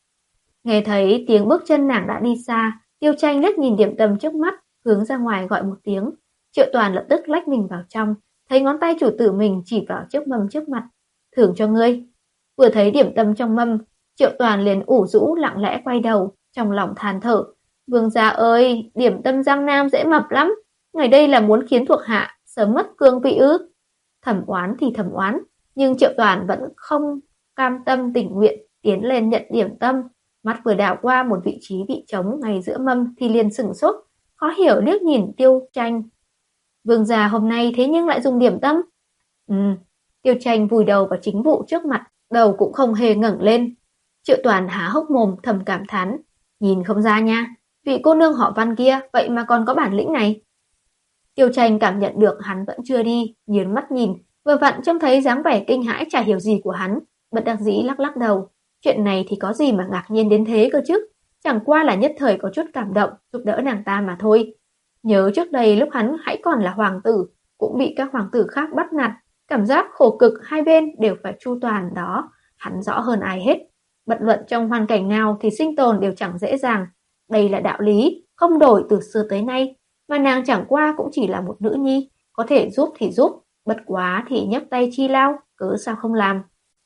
Nghe thấy tiếng bước chân nàng đã đi xa, Tiêu Tranh liếc nhìn điểm tâm trước mắt, hướng ra ngoài gọi một tiếng. Triệu Toàn lập tức lách mình vào trong, thấy ngón tay chủ tử mình chỉ vào chiếc mâm trước mặt. Thưởng cho ngươi. Vừa thấy điểm tâm trong mâm, Triệu Toàn liền ủ rũ lặng lẽ quay đầu, trong lòng than thở. Vương gia ơi, điểm tâm Giang Nam dễ mập lắm. Ngày đây là muốn khiến thuộc hạ sớm mất cương vị ư? Thẩm oán thì thẩm oán, nhưng Triệu Toàn vẫn không cam tâm tình nguyện tiến lên nhận điểm tâm. Mắt vừa đảo qua một vị trí bị trống ngay giữa mâm thì liền sửng sốt, khó hiểu liếc nhìn Tiêu Tranh. Vương gia hôm nay thế nhưng lại dùng điểm tâm? Ừ, Tiêu Tranh vùi đầu vào chính vụ trước mặt, đầu cũng không hề ngẩng lên. Triệu Toàn há hốc mồm thầm cảm thán, nhìn không ra nha, vị cô nương họ Văn kia vậy mà còn có bản lĩnh này. Tiêu Tranh cảm nhận được hắn vẫn chưa đi, nhướng mắt nhìn, vừa vặn trông thấy dáng vẻ kinh hãi chả hiểu gì của hắn, bất đắc dĩ lắc lắc đầu. Chuyện này thì có gì mà ngạc nhiên đến thế cơ chứ, chẳng qua là nhất thời có chút cảm động, giúp đỡ nàng ta mà thôi. Nhớ trước đây lúc hắn hãy còn là hoàng tử, cũng bị các hoàng tử khác bắt nạt, cảm giác khổ cực hai bên đều phải chu toàn đó, hắn rõ hơn ai hết. Bất luận trong hoàn cảnh nào thì sinh tồn đều chẳng dễ dàng, đây là đạo lý, không đổi từ xưa tới nay, mà nàng chẳng qua cũng chỉ là một nữ nhi, có thể giúp thì giúp, bất quá thì nhấc tay chi lao, cớ sao không làm.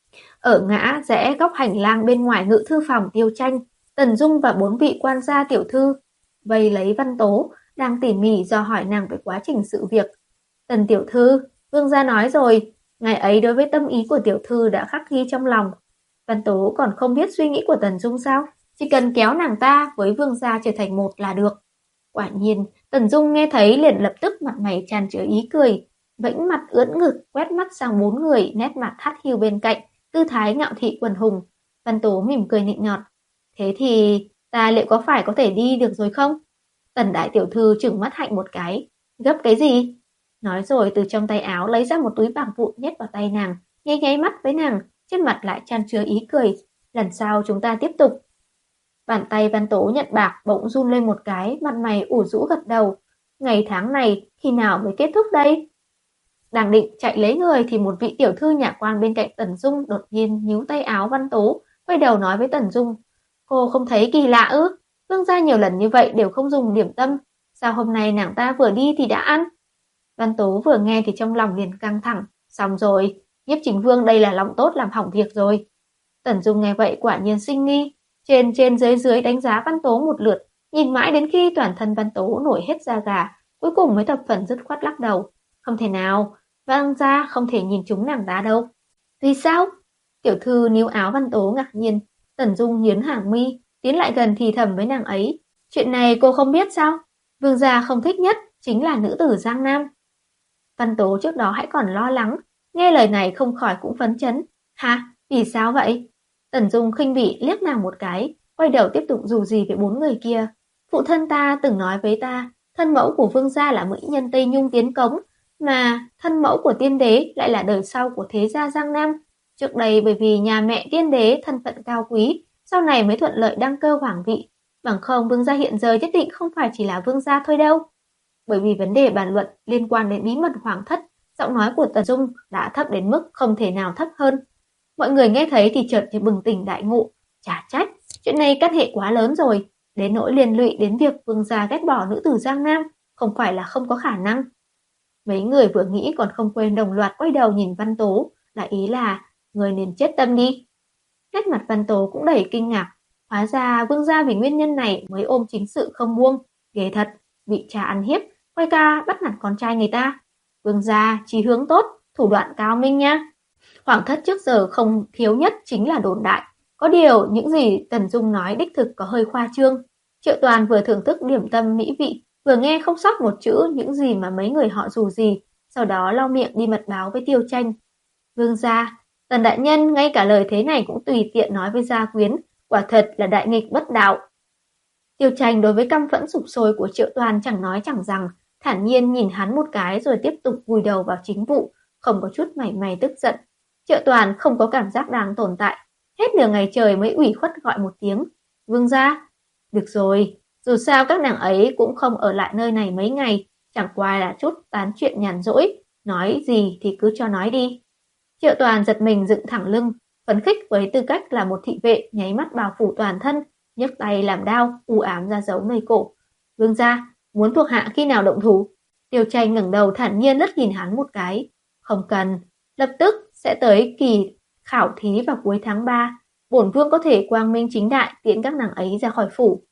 Ở ngã rẽ góc hành lang bên ngoài ngự thư phòng Tiêu Tranh, Tần Dung và bốn vị quan gia tiểu thư vây lấy Văn Tố, đang tỉ mỉ dò hỏi nàng về quá trình sự việc. Tần tiểu thư, vương gia nói rồi, ngày ấy đối với tâm ý của tiểu thư đã khắc ghi trong lòng. Văn Tố còn không biết suy nghĩ của Tần Dung sao? Chỉ cần kéo nàng ta với vương gia trở thành một là được. Quả nhiên, Tần Dung nghe thấy liền lập tức mặt mày tràn chứa ý cười, vẫy mặt ưỡn ngực, quét mắt sang bốn người nét mặt hắt hiu bên cạnh, tư thái ngạo thị quần hùng. Văn Tố mỉm cười nịnh nọt. Thế thì ta liệu có phải có thể đi được rồi không? Tần đại tiểu thư trừng mắt hạnh một cái. Gấp cái gì? Nói rồi từ trong tay áo lấy ra một túi bạc vụn nhét vào tay nàng, nháy nháy mắt với nàng, trên mặt lại tràn chứa ý cười. Lần sau chúng ta tiếp tục. Bàn tay Văn Tố nhận bạc bỗng run lên một cái, mặt mày ủ rũ gật đầu. Ngày tháng này khi nào mới kết thúc đây? Đang định chạy lấy người thì một vị tiểu thư nhà quan bên cạnh Tần Dung đột nhiên níu tay áo Văn Tố, quay đầu nói với Tần Dung. Cô không thấy kỳ lạ ư? Vương gia nhiều lần như vậy đều không dùng điểm tâm, sao hôm nay nàng ta vừa đi thì đã ăn? Văn Tố vừa nghe thì trong lòng liền căng thẳng. Xong rồi, Nhiếp Chính Vương đây là lòng tốt làm hỏng việc rồi. Tần Dung nghe vậy quả nhiên sinh nghi, trên trên dưới dưới đánh giá Văn Tố một lượt, nhìn mãi đến khi toàn thân Văn Tố nổi hết da gà, cuối cùng mới thập phần dứt khoát lắc đầu. Không thể nào, Vương gia không thể nhìn trúng nàng ta đâu. Vì sao? Tiểu thư níu áo Văn Tố ngạc nhiên. Tần Dung nhướng hàng mi, tiến lại gần thì thầm với nàng ấy. Chuyện này cô không biết sao? Vương gia không thích nhất chính là nữ tử Giang Nam. Văn Tố trước đó hãy còn lo lắng, nghe lời này không khỏi cũng phấn chấn. Hả? Vì sao vậy? Tần Dung khinh bỉ liếc nàng một cái, quay đầu tiếp tục dù gì với bốn người kia. Phụ thân ta từng nói với ta, thân mẫu của vương gia là mỹ nhân Tây Nhung tiến cống, mà thân mẫu của tiên đế lại là đời sau của thế gia Giang Nam. Trước đây bởi vì nhà mẹ tiên đế thân phận cao quý, sau này mới thuận lợi đăng cơ hoàng vị. Bằng không vương gia hiện giờ nhất định không phải chỉ là vương gia thôi đâu. Bởi vì vấn đề bàn luận liên quan đến bí mật hoàng thất, giọng nói của Tần Dung đã thấp đến mức không thể nào thấp hơn. Mọi người nghe thấy thì chợt như bừng tỉnh đại ngộ. Chả trách, chuyện này căn hệ quá lớn rồi, đến nỗi liên lụy đến việc vương gia ghét bỏ nữ tử Giang Nam, không phải là không có khả năng. Mấy người vừa nghĩ còn không quên đồng loạt quay đầu nhìn Văn Tố, là ý là người nên chết tâm đi. Nét mặt Văn Tố cũng đầy kinh ngạc, hóa ra vương gia vì nguyên nhân này mới ôm chính sự không buông. Ghê thật, vị cha ăn hiếp, quay ca bắt nạt con trai người ta. Vương gia chí hướng tốt, thủ đoạn cao minh nha. Hoàng thất trước giờ không thiếu nhất chính là đồn đại. Có điều những gì Tần Dung nói đích thực có hơi khoa trương. Triệu Toàn vừa thưởng thức điểm tâm mỹ vị, vừa nghe không sót một chữ những gì mà mấy người họ dù gì, sau đó lau miệng đi mật báo với Tiêu Tranh. Vương gia, Tần đại nhân ngay cả lời thế này cũng tùy tiện nói với gia quyến, quả thật là đại nghịch bất đạo. Tiêu Tranh đối với căm phẫn sụp sôi của Triệu Toàn chẳng nói chẳng rằng, thản nhiên nhìn hắn một cái rồi tiếp tục vùi đầu vào chính vụ, không có chút mảy may tức giận. Triệu Toàn không có cảm giác đang tồn tại, hết nửa ngày trời mới ủy khuất gọi một tiếng, Vương gia. Được rồi, dù sao các nàng ấy cũng không ở lại nơi này mấy ngày, chẳng qua là chút tán chuyện nhàn rỗi, nói gì thì cứ cho nói đi. Triệu Toàn giật mình dựng thẳng lưng, phấn khích với tư cách là một thị vệ nháy mắt bao phủ toàn thân, nhấc tay làm đao, u ám ra dấu nơi cổ. Vương gia, muốn thuộc hạ khi nào động thủ? Tiêu Tranh ngẩng đầu thản nhiên liếc nhìn hắn một cái. Không cần, lập tức sẽ tới kỳ khảo thí vào cuối tháng ba. Bổn vương có thể quang minh chính đại tiễn các nàng ấy ra khỏi phủ.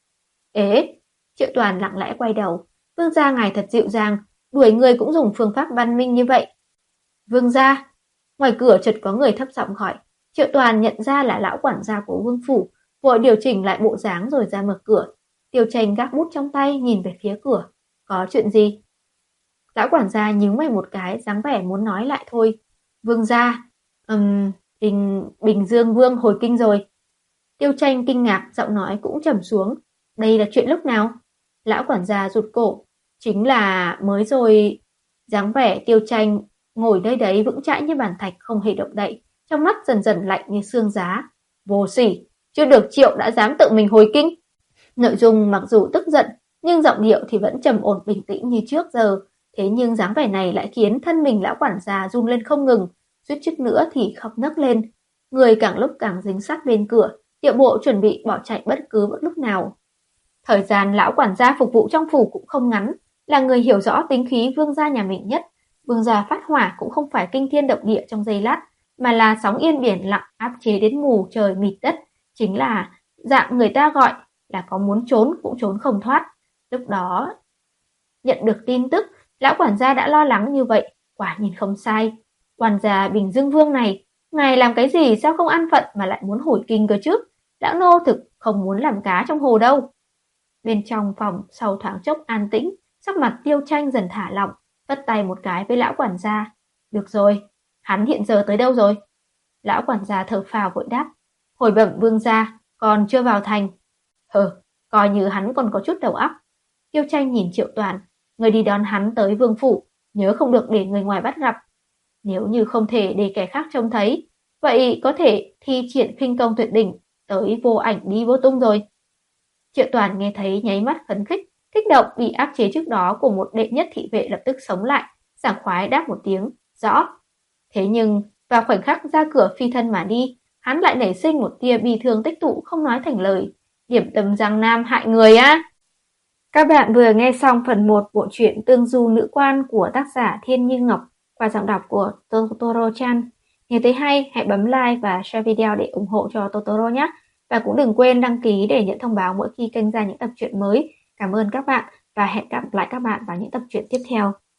Ế, Triệu Toàn lặng lẽ quay đầu. Vương gia ngài thật dịu dàng, đuổi người cũng dùng phương pháp văn minh như vậy. Vương gia, ngoài cửa chợt có người thấp giọng gọi. Triệu Toàn nhận ra là lão quản gia của vương phủ, vội điều chỉnh lại bộ dáng rồi ra mở cửa. Tiêu Tranh gác bút trong tay nhìn về phía cửa. Có chuyện gì? Lão quản gia nhíu mày một cái, dáng vẻ muốn nói lại thôi. Vương gia, um, Bình, Bình Dương Vương hồi kinh rồi. Tiêu Tranh kinh ngạc, giọng nói cũng trầm xuống. Đây là chuyện lúc nào? Lão quản gia rụt cổ. Chính là mới rồi. Dáng vẻ Tiêu Tranh ngồi nơi đấy vững chãi như bàn thạch không hề động đậy, trong mắt dần dần lạnh như xương giá. Vô sỉ, chưa được Triệu đã dám tự mình hồi kinh. Nội dung mặc dù tức giận, nhưng giọng điệu thì vẫn trầm ổn bình tĩnh như trước giờ. Thế nhưng dáng vẻ này lại khiến thân mình lão quản gia run lên không ngừng, suýt chút nữa thì khóc nấc lên. Người càng lúc càng dính sát bên cửa, điệu bộ chuẩn bị bỏ chạy bất cứ một lúc nào. Thời gian lão quản gia phục vụ trong phủ cũng không ngắn, là người hiểu rõ tính khí vương gia nhà mình nhất. Vương gia phát hỏa cũng không phải kinh thiên động địa trong giây lát, mà là sóng yên biển lặng áp chế đến mù trời mịt đất, chính là dạng người ta gọi là có muốn trốn cũng trốn không thoát. Lúc đó nhận được tin tức, lão quản gia đã lo lắng như vậy, quả nhìn không sai. Quản gia Bình Dương Vương này, ngài làm cái gì sao không an phận mà lại muốn hồi kinh cơ chứ? Lão nô thực không muốn làm cá trong hồ đâu. Bên trong phòng sau thoáng chốc an tĩnh, sắc mặt Tiêu Tranh dần thả lỏng, vất tay một cái với lão quản gia. Được rồi, hắn hiện giờ tới đâu rồi? Lão quản gia thở phào vội đáp. Hồi bẩm vương gia, còn chưa vào thành. Hờ, coi như hắn còn có chút đầu óc. Tiêu Tranh nhìn Triệu Toàn, người đi đón hắn tới vương phủ, nhớ không được để người ngoài bắt gặp. Nếu như không thể để kẻ khác trông thấy, vậy có thể thi triển khinh công tuyệt đỉnh, tới vô ảnh đi vô tung rồi. Triệu Toàn nghe thấy nháy mắt phấn khích, kích động bị áp chế trước đó của một đệ nhất thị vệ lập tức sống lại, sảng khoái đáp một tiếng, rõ. Thế nhưng, vào khoảnh khắc ra cửa phi thân mà đi, hắn lại nảy sinh một tia bi thương tích tụ không nói thành lời. Điểm tâm Giang Nam hại người á. Các bạn vừa nghe xong phần một bộ truyện Tương Du Nữ Quan của tác giả Thiên Như Ngọc qua giọng đọc của Totoro-chan. Nếu thấy hay, hãy bấm like và share video để ủng hộ cho Totoro nhé. Và cũng đừng quên đăng ký để nhận thông báo mỗi khi kênh ra những tập truyện mới. Cảm ơn các bạn và hẹn gặp lại các bạn vào những tập truyện tiếp theo.